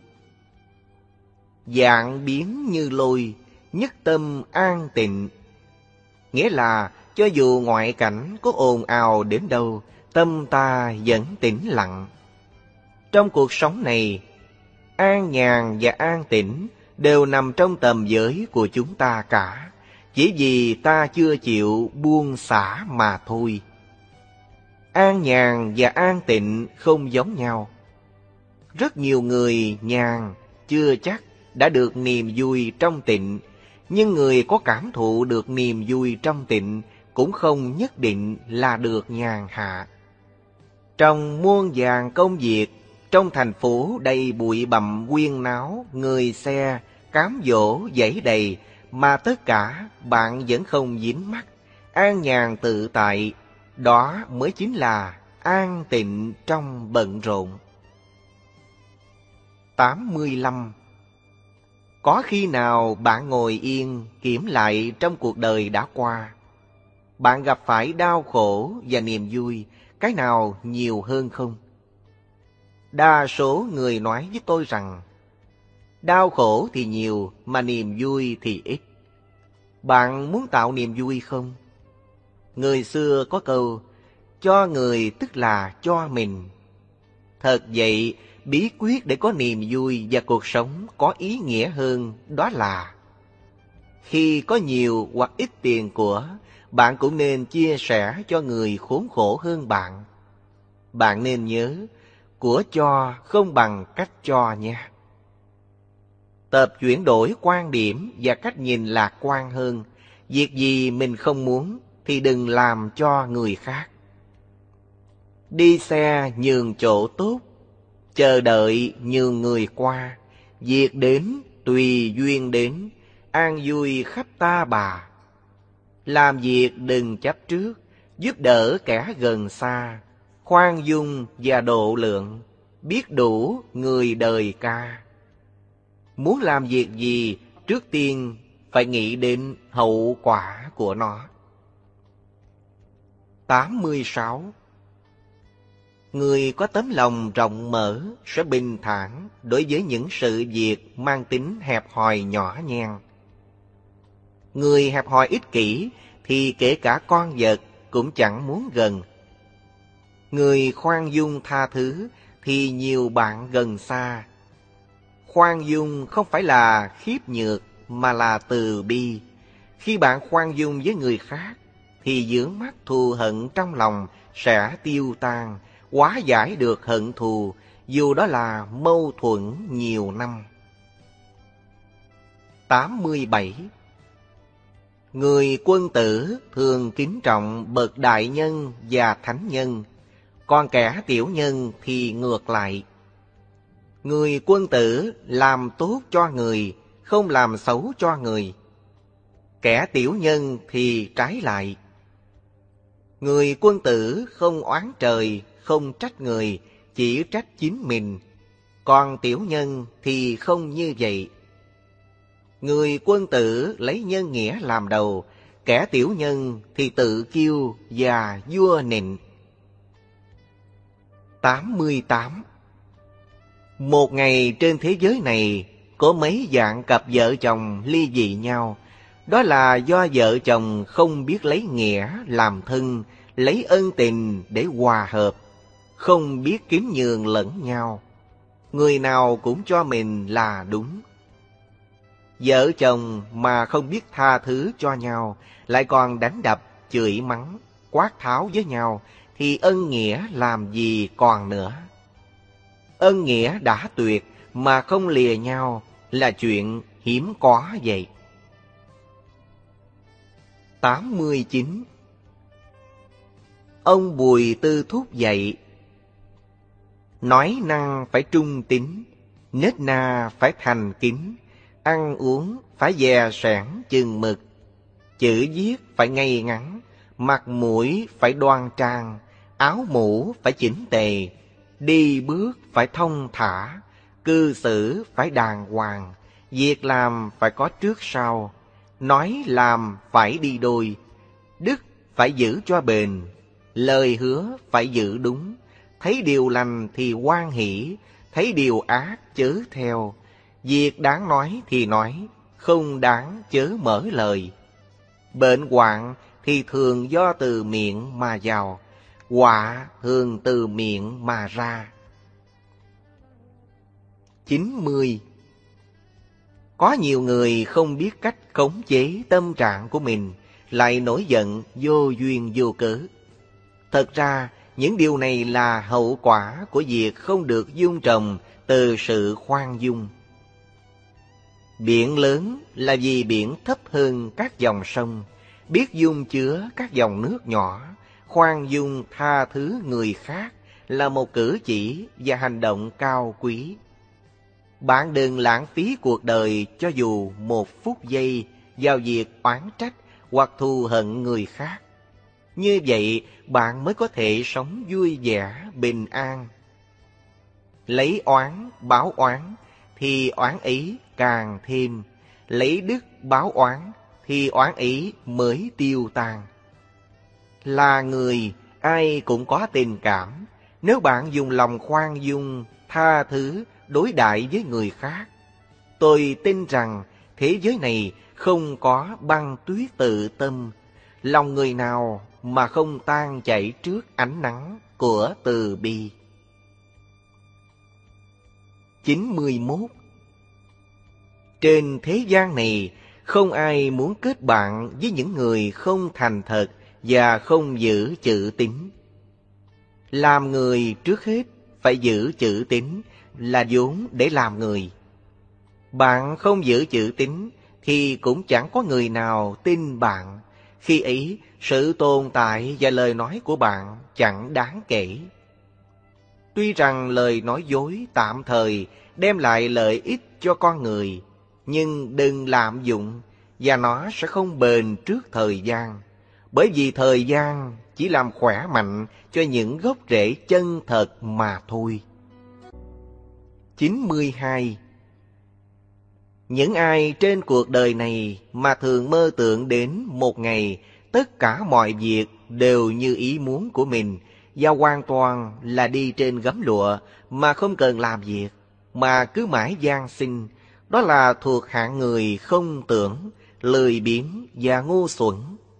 Vạn biến như lôi, nhất tâm an tịnh. Nghĩa là cho dù ngoại cảnh có ồn ào đến đâu, tâm ta vẫn tĩnh lặng. Trong cuộc sống này, an nhàn và an tĩnh đều nằm trong tầm giới của chúng ta cả. chỉ vì ta chưa chịu buông xả mà thôi. An nhàn và an tịnh không giống nhau. Rất nhiều người nhàn chưa chắc đã được niềm vui trong tịnh, nhưng người có cảm thụ được niềm vui trong tịnh cũng không nhất định là được nhàn hạ. Trong muôn vàn công việc, trong thành phố đầy bụi bặm huyên náo, người xe, cám dỗ, dãy đầy, mà tất cả bạn vẫn không dính mắc, an nhàn tự tại, đó mới chính là an tịnh trong bận rộn. tám mươi lăm. Có khi nào bạn ngồi yên kiểm lại trong cuộc đời đã qua, bạn gặp phải đau khổ và niềm vui, cái nào nhiều hơn không? Đa số người nói với tôi rằng đau khổ thì nhiều mà niềm vui thì ít. Bạn muốn tạo niềm vui không? Người xưa có câu cho người tức là cho mình. Thật vậy, bí quyết để có niềm vui và cuộc sống có ý nghĩa hơn đó là khi có nhiều hoặc ít tiền của, bạn cũng nên chia sẻ cho người khốn khổ hơn bạn. Bạn nên nhớ, của cho không bằng cách cho nha. Tập chuyển đổi quan điểm và cách nhìn lạc quan hơn. Việc gì mình không muốn thì đừng làm cho người khác. Đi xe nhường chỗ tốt, chờ đợi nhường người qua. Việc đến tùy duyên đến, an vui khắp ta bà. Làm việc đừng chấp trước, giúp đỡ kẻ gần xa. Khoan dung và độ lượng, biết đủ người đời ca. Muốn làm việc gì, trước tiên phải nghĩ đến hậu quả của nó. tám mươi sáu. Người có tấm lòng rộng mở sẽ bình thản đối với những sự việc mang tính hẹp hòi nhỏ nhen. Người hẹp hòi ích kỷ thì kể cả con vật cũng chẳng muốn gần. Người khoan dung tha thứ thì nhiều bạn gần xa. Khoan dung không phải là khiếp nhược mà là từ bi. Khi bạn khoan dung với người khác thì vướng mắc thù hận trong lòng sẽ tiêu tan, hóa giải được hận thù, dù đó là mâu thuẫn nhiều năm. tám mươi bảy. Người quân tử thường kính trọng bậc đại nhân và thánh nhân, còn kẻ tiểu nhân thì ngược lại. Người quân tử làm tốt cho người, không làm xấu cho người. Kẻ tiểu nhân thì trái lại. Người quân tử không oán trời, không trách người, chỉ trách chính mình. Còn tiểu nhân thì không như vậy. Người quân tử lấy nhân nghĩa làm đầu, kẻ tiểu nhân thì tự kiêu và vua nịnh. tám mươi tám. Một ngày trên thế giới này có mấy dạng cặp vợ chồng ly dị nhau. Đó là do vợ chồng không biết lấy nghĩa làm thân, lấy ân tình để hòa hợp, không biết kính nhường lẫn nhau. Người nào cũng cho mình là đúng. Vợ chồng mà không biết tha thứ cho nhau, lại còn đánh đập, chửi mắng, quát tháo với nhau, thì ân nghĩa làm gì còn nữa. Ân nghĩa đã tuyệt mà không lìa nhau là chuyện hiếm có vậy. tám mươi chín. Ông Bùi Tư Thúc dạy: nói năng phải trung tín, nết na phải thành kính, ăn uống phải dè sẻn chừng mực, chữ viết phải ngay ngắn, mặt mũi phải đoan trang, áo mũ phải chỉnh tề, đi bước phải thông thả, cư xử phải đàng hoàng, việc làm phải có trước sau, nói làm phải đi đôi, đức phải giữ cho bền, lời hứa phải giữ đúng, thấy điều lành thì hoan hỷ, thấy điều ác chớ theo, việc đáng nói thì nói, không đáng chớ mở lời. Bệnh hoạn thì thường do từ miệng mà vào, họa thường từ miệng mà ra. chín mươi. Có nhiều người không biết cách khống chế tâm trạng của mình, lại nổi giận vô duyên vô cớ. Thật ra, những điều này là hậu quả của việc không được dung trồng từ sự khoan dung. Biển lớn là vì biển thấp hơn các dòng sông, biết dung chứa các dòng nước nhỏ, khoan dung tha thứ người khác là một cử chỉ và hành động cao quý. Bạn đừng lãng phí cuộc đời cho dù một phút giây vào việc oán trách hoặc thù hận người khác. Như vậy bạn mới có thể sống vui vẻ, bình an. Lấy oán báo oán thì oán ấy càng thêm, lấy đức báo oán thì oán ấy mới tiêu tan. Là người, ai cũng có tình cảm. Nếu bạn dùng lòng khoan dung, tha thứ đối đãi với người khác, tôi tin rằng thế giới này không có băng tuyết tự tâm. Lòng người nào mà không tan chảy trước ánh nắng của từ bi. chín mươi mốt. Trên thế gian này, không ai muốn kết bạn với những người không thành thật và không giữ chữ tín. Làm người trước hết phải giữ chữ tín là vốn để làm người. Bạn không giữ chữ tín thì cũng chẳng có người nào tin bạn. Khi ấy, sự tồn tại và lời nói của bạn chẳng đáng kể. Tuy rằng lời nói dối tạm thời đem lại lợi ích cho con người, nhưng đừng lạm dụng và nó sẽ không bền trước thời gian. Bởi vì thời gian chỉ làm khỏe mạnh cho những gốc rễ chân thật mà thôi. chín mươi hai. Những ai trên cuộc đời này mà thường mơ tưởng đến một ngày tất cả mọi việc đều như ý muốn của mình và hoàn toàn là đi trên gấm lụa mà không cần làm việc, mà cứ mãi van xin, đó là thuộc hạng người không tưởng, lười biếng và ngu xuẩn.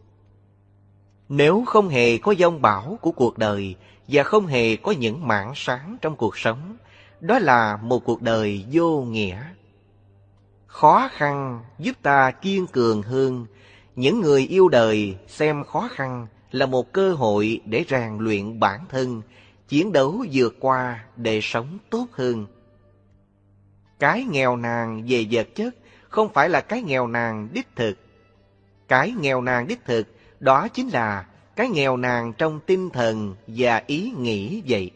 Nếu không hề có dông bão của cuộc đời và không hề có những mảng sáng trong cuộc sống, đó là một cuộc đời vô nghĩa. Khó khăn giúp ta kiên cường hơn. Những người yêu đời xem khó khăn là một cơ hội để rèn luyện bản thân, chiến đấu vượt qua để sống tốt hơn. Cái nghèo nàn về vật chất không phải là cái nghèo nàn đích thực. Cái nghèo nàn đích thực đó chính là cái nghèo nàn trong tinh thần và ý nghĩ vậy.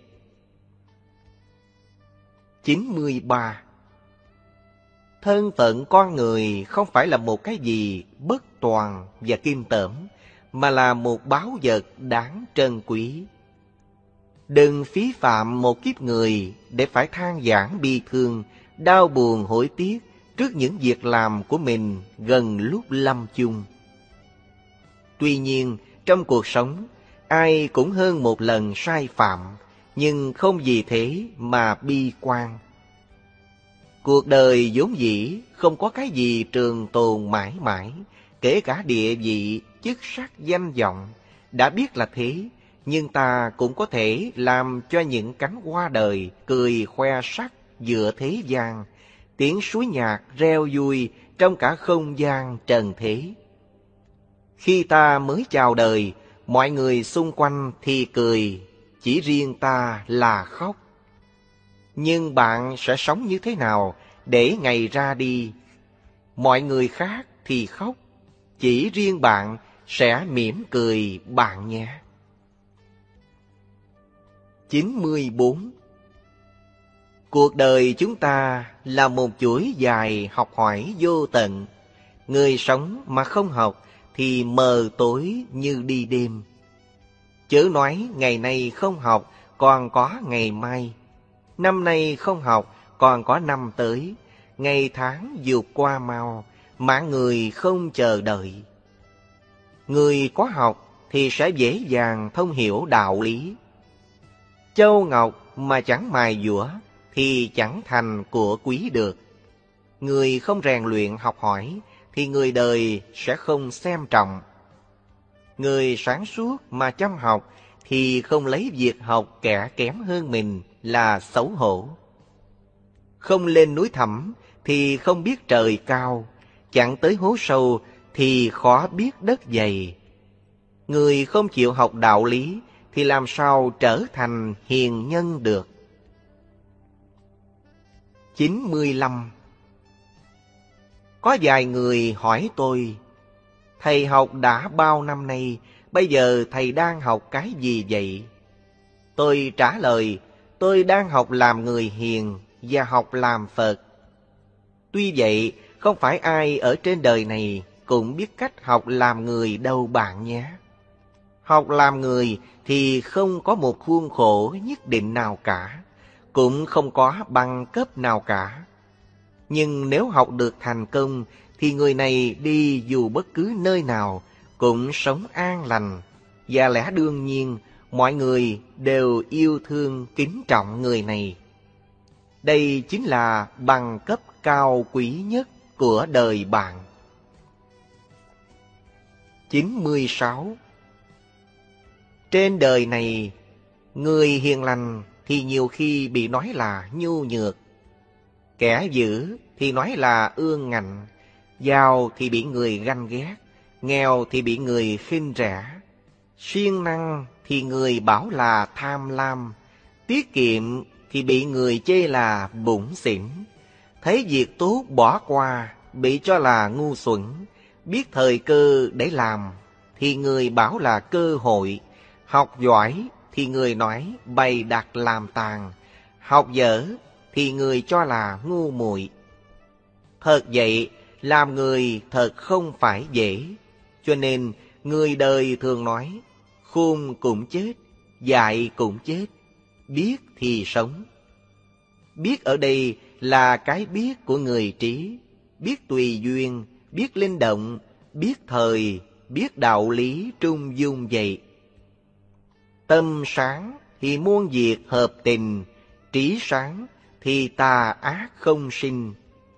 chín mươi ba. Thân phận con người không phải là một cái gì bất toàn và kim tởm, mà là một báu vật đáng trân quý. Đừng phí phạm một kiếp người để phải than vãn bi thương, đau buồn hối tiếc trước những việc làm của mình gần lúc lâm chung. Tuy nhiên, trong cuộc sống, ai cũng hơn một lần sai phạm, nhưng không vì thế mà bi quan. Cuộc đời vốn dĩ không có cái gì trường tồn mãi mãi, kể cả địa vị, chức sắc, danh vọng. Đã biết là thế, nhưng ta cũng có thể làm cho những cánh hoa đời cười khoe sắc giữa thế gian, tiếng suối nhạc reo vui trong cả không gian trần thế. Khi ta mới chào đời, mọi người xung quanh thì cười, chỉ riêng ta là khóc. Nhưng bạn sẽ sống như thế nào để ngày ra đi? Mọi người khác thì khóc, chỉ riêng bạn sẽ mỉm cười bạn nhé. chín mươi bốn. Cuộc đời chúng ta là một chuỗi dài học hỏi vô tận. Người sống mà không học thì mờ tối như đi đêm. Chớ nói ngày nay không học còn có ngày mai, năm nay không học còn có năm tới. Ngày tháng vượt qua mau, mạng người không chờ đợi. Người có học thì sẽ dễ dàng thông hiểu đạo lý. Châu ngọc mà chẳng mài dũa thì chẳng thành của quý được. Người không rèn luyện học hỏi thì người đời sẽ không xem trọng. Người sáng suốt mà chăm học thì không lấy việc học kẻ kém hơn mình là xấu hổ. Không lên núi thẳm thì không biết trời cao, chẳng tới hố sâu thì khó biết đất dày. Người không chịu học đạo lý thì làm sao trở thành hiền nhân được? chín mươi lăm. Có vài người hỏi tôi, thầy học đã bao năm nay, bây giờ thầy đang học cái gì vậy? Tôi trả lời, tôi đang học làm người hiền và học làm Phật. Tuy vậy, không phải ai ở trên đời này cũng biết cách học làm người đâu bạn nhé. Học làm người thì không có một khuôn khổ nhất định nào cả, cũng không có bằng cấp nào cả. Nhưng nếu học được thành công thì người này đi dù bất cứ nơi nào cũng sống an lành, và lẽ đương nhiên mọi người đều yêu thương kính trọng người này. Đây chính là bằng cấp cao quý nhất của đời bạn. chín mươi sáu. Trên đời này, người hiền lành thì nhiều khi bị nói là nhu nhược, kẻ dữ thì nói là ương ngạnh, giàu thì bị người ganh ghét, nghèo thì bị người khinh rẻ, siêng năng thì người bảo là tham lam, tiết kiệm thì bị người chê là bủn xỉn, thấy việc tốt bỏ qua bị cho là ngu xuẩn, biết thời cơ để làm thì người bảo là cơ hội, học giỏi thì người nói bày đặt làm tàn, học dở thì người cho là ngu muội. Thật vậy, làm người thật không phải dễ, cho nên người đời thường nói khôn cũng chết, dại cũng chết, biết thì sống. Biết ở đây là cái biết của người trí, biết tùy duyên, biết linh động, biết thời, biết đạo lý trung dung vậy. Tâm sáng thì muôn việc hợp tình, trí sáng thì tà ác không sinh.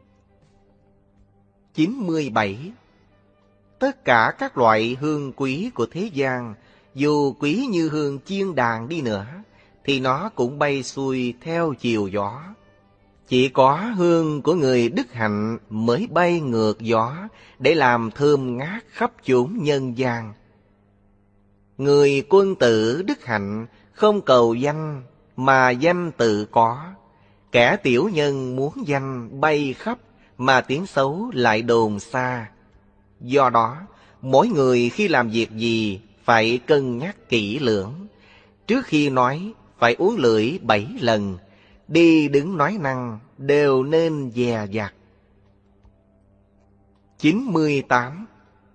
chín mươi bảy. Tất cả các loại hương quý của thế gian, dù quý như hương chiên đàn đi nữa, thì nó cũng bay xuôi theo chiều gió. Chỉ có hương của người đức hạnh mới bay ngược gió để làm thơm ngát khắp chốn nhân gian. Người quân tử đức hạnh không cầu danh mà danh tự có. Kẻ tiểu nhân muốn danh bay khắp mà tiếng xấu lại đồn xa. Do đó, mỗi người khi làm việc gì phải cân nhắc kỹ lưỡng. Trước khi nói phải uống lưỡi bảy lần, đi đứng nói năng đều nên dè dặt. chín mươi tám.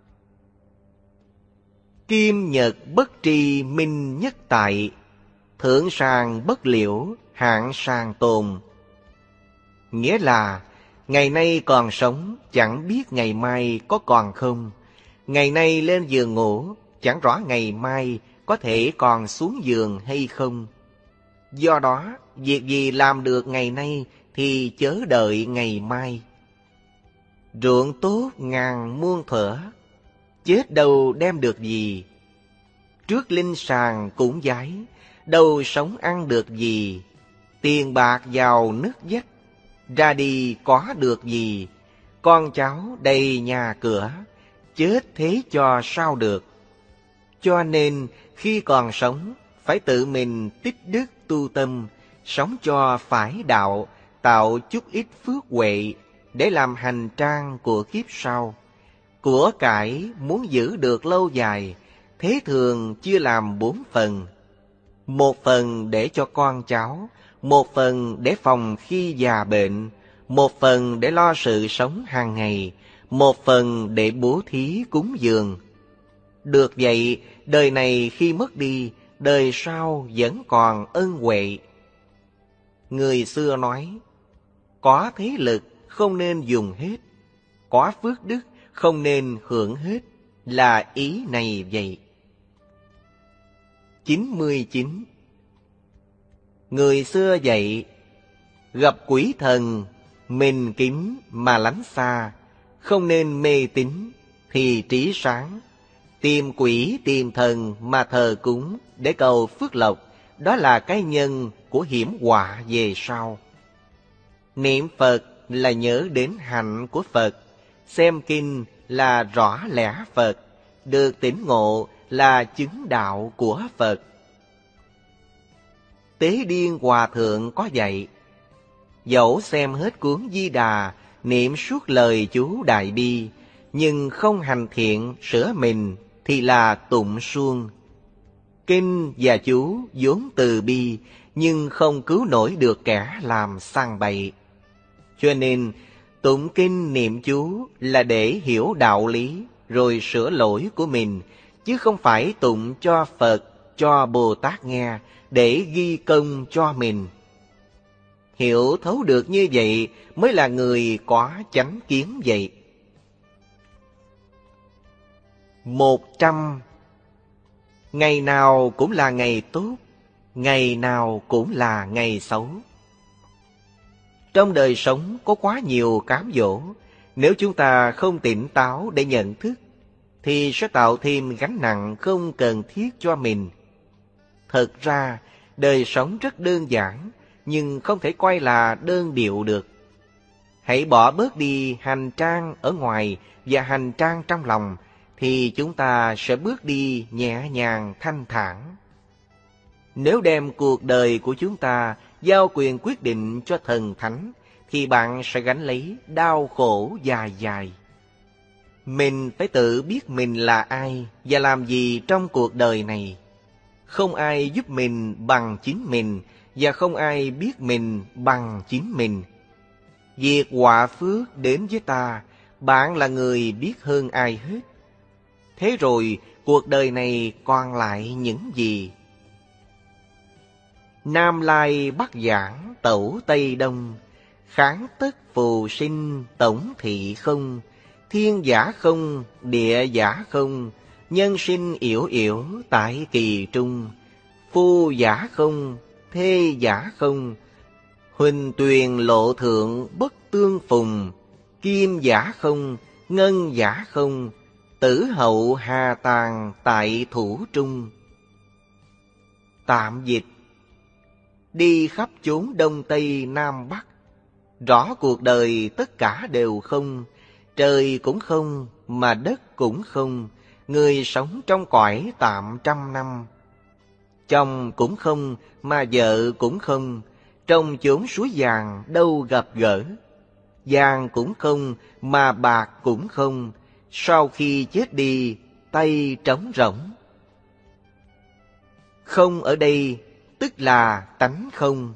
Kim nhật bất tri minh nhất tại, thượng sàng bất liễu hạng sàng tồn. Nghĩa là ngày nay còn sống chẳng biết ngày mai có còn không. Ngày nay lên giường ngủ chẳng rõ ngày mai có thể còn xuống giường hay không. Do đó, việc gì làm được ngày nay thì chớ đợi ngày mai. Ruộng tốt ngàn muôn thuở, chết đâu đem được gì. Trước linh sàng cũng vái, đâu sống ăn được gì. Tiền bạc vào nứt vách, ra đi có được gì. Con cháu đầy nhà cửa, chết thế cho sao được. Cho nên khi còn sống phải tự mình tích đức tu tâm, sống cho phải đạo, tạo chút ít phước huệ để làm hành trang của kiếp sau. Của cải muốn giữ được lâu dài, thế thường chia làm bốn phần. Một phần để cho con cháu, một phần để phòng khi già bệnh, một phần để lo sự sống hàng ngày, một phần để bố thí cúng dường. Được vậy, đời này khi mất đi, đời sau vẫn còn ân huệ. Người xưa nói, có thế lực không nên dùng hết, có phước đức không nên hưởng hết, là ý này vậy. chín mươi chín. Người xưa dạy, gặp quỷ thần, mình kính mà lánh xa, không nên mê tín thì trí sáng. Tìm quỷ tìm thần mà thờ cúng để cầu phước lộc, đó là cái nhân của hiểm họa về sau. Niệm Phật là nhớ đến hạnh của Phật, xem kinh là rõ lẽ Phật, được tỉnh ngộ là chứng đạo của Phật. Tế Điên Hòa Thượng có dạy, dẫu xem hết cuốn Di Đà, niệm suốt lời chú Đại Bi, nhưng không hành thiện sửa mình thì là tụng suông. Kinh và chú vốn từ bi, nhưng không cứu nổi được kẻ làm sang bậy. Cho nên tụng kinh niệm chú là để hiểu đạo lý rồi sửa lỗi của mình, chứ không phải tụng cho Phật, cho Bồ Tát nghe để ghi công cho mình. Hiểu thấu được như vậy mới là người có chánh kiến vậy. Một trăm. Ngày nào cũng là ngày tốt, ngày nào cũng là ngày xấu. Trong đời sống có quá nhiều cám dỗ, nếu chúng ta không tỉnh táo để nhận thức, thì sẽ tạo thêm gánh nặng không cần thiết cho mình. Thật ra, đời sống rất đơn giản, nhưng không thể coi là đơn điệu được. Hãy bỏ bớt đi hành trang ở ngoài và hành trang trong lòng, thì chúng ta sẽ bước đi nhẹ nhàng thanh thản. Nếu đem cuộc đời của chúng ta giao quyền quyết định cho thần thánh, thì bạn sẽ gánh lấy đau khổ dài dài. Mình phải tự biết mình là ai và làm gì trong cuộc đời này. Không ai giúp mình bằng chính mình, và không ai biết mình bằng chính mình. Việc họa phước đến với ta, bạn là người biết hơn ai hết. Thế rồi, cuộc đời này còn lại những gì? Nam Lai Bắc Giảng Tẩu Tây Đông, kháng tất phù sinh tổng thị không, thiên giả không, địa giả không, nhân sinh yểu yểu tại kỳ trung, phu giả không, thê giả không, huỳnh tuyền lộ thượng bất tương phùng, kim giả không, ngân giả không, tử hậu hà tàn tại thủ trung. Tạm dịch: đi khắp chốn Đông Tây Nam Bắc, rõ cuộc đời tất cả đều không, trời cũng không, mà đất cũng không, người sống trong cõi tạm trăm năm. Chồng cũng không, mà vợ cũng không, trong chốn suối vàng đâu gặp gỡ. Vàng cũng không, mà bạc cũng không, sau khi chết đi, tay trống rỗng. Không ở đây tức là tánh không.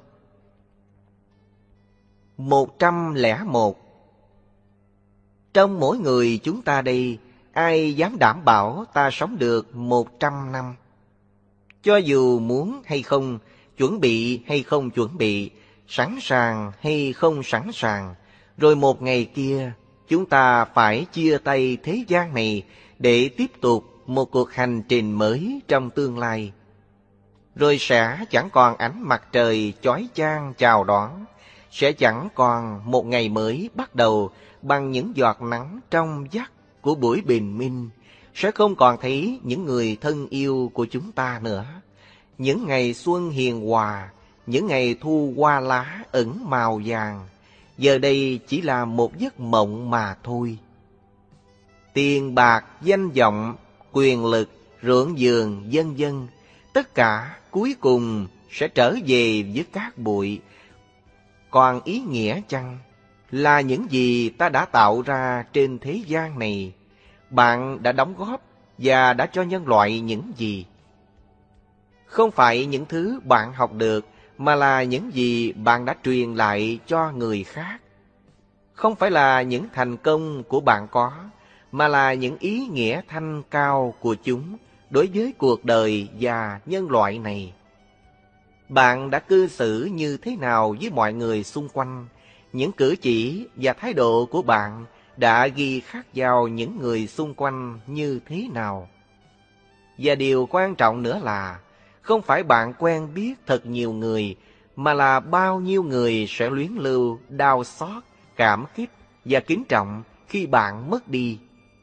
Một trăm lẻ một. Trong mỗi người chúng ta đây, ai dám đảm bảo ta sống được một trăm năm? Cho dù muốn hay không, chuẩn bị hay không chuẩn bị, sẵn sàng hay không sẵn sàng, rồi một ngày kia, chúng ta phải chia tay thế gian này để tiếp tục một cuộc hành trình mới trong tương lai. Rồi sẽ chẳng còn ánh mặt trời chói chang chào đón, sẽ chẳng còn một ngày mới bắt đầu bằng những giọt nắng trong vắt của buổi bình minh, sẽ không còn thấy những người thân yêu của chúng ta nữa. Những ngày xuân hiền hòa, những ngày thu hoa lá ẩn màu vàng, giờ đây chỉ là một giấc mộng mà thôi. Tiền bạc, danh vọng, quyền lực, ruộng vườn, vân vân, tất cả cuối cùng sẽ trở về với cát bụi. Còn ý nghĩa chăng là những gì ta đã tạo ra trên thế gian này, bạn đã đóng góp và đã cho nhân loại những gì? Không phải những thứ bạn học được, mà là những gì bạn đã truyền lại cho người khác. Không phải là những thành công của bạn có, mà là những ý nghĩa thanh cao của chúng đối với cuộc đời và nhân loại này. Bạn đã cư xử như thế nào với mọi người xung quanh? Những cử chỉ và thái độ của bạn đã ghi khắc vào những người xung quanh như thế nào? Và điều quan trọng nữa là, không phải bạn quen biết thật nhiều người, mà là bao nhiêu người sẽ luyến lưu, đau xót, cảm kích và kính trọng khi bạn mất đi.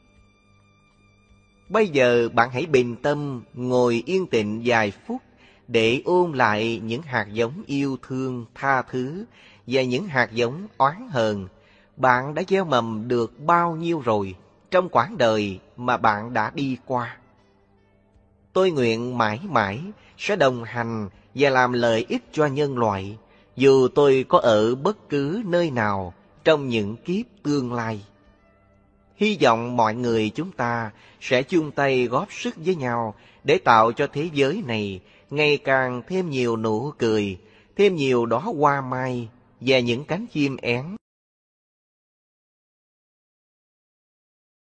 Bây giờ bạn hãy bình tâm ngồi yên tĩnh vài phút để ôn lại những hạt giống yêu thương, tha thứ và những hạt giống oán hờn, bạn đã gieo mầm được bao nhiêu rồi trong quãng đời mà bạn đã đi qua. Tôi nguyện mãi mãi sẽ đồng hành và làm lợi ích cho nhân loại, dù tôi có ở bất cứ nơi nào trong những kiếp tương lai. Hy vọng mọi người chúng ta sẽ chung tay góp sức với nhau để tạo cho thế giới này ngày càng thêm nhiều nụ cười, thêm nhiều đóa hoa mai và những cánh chim én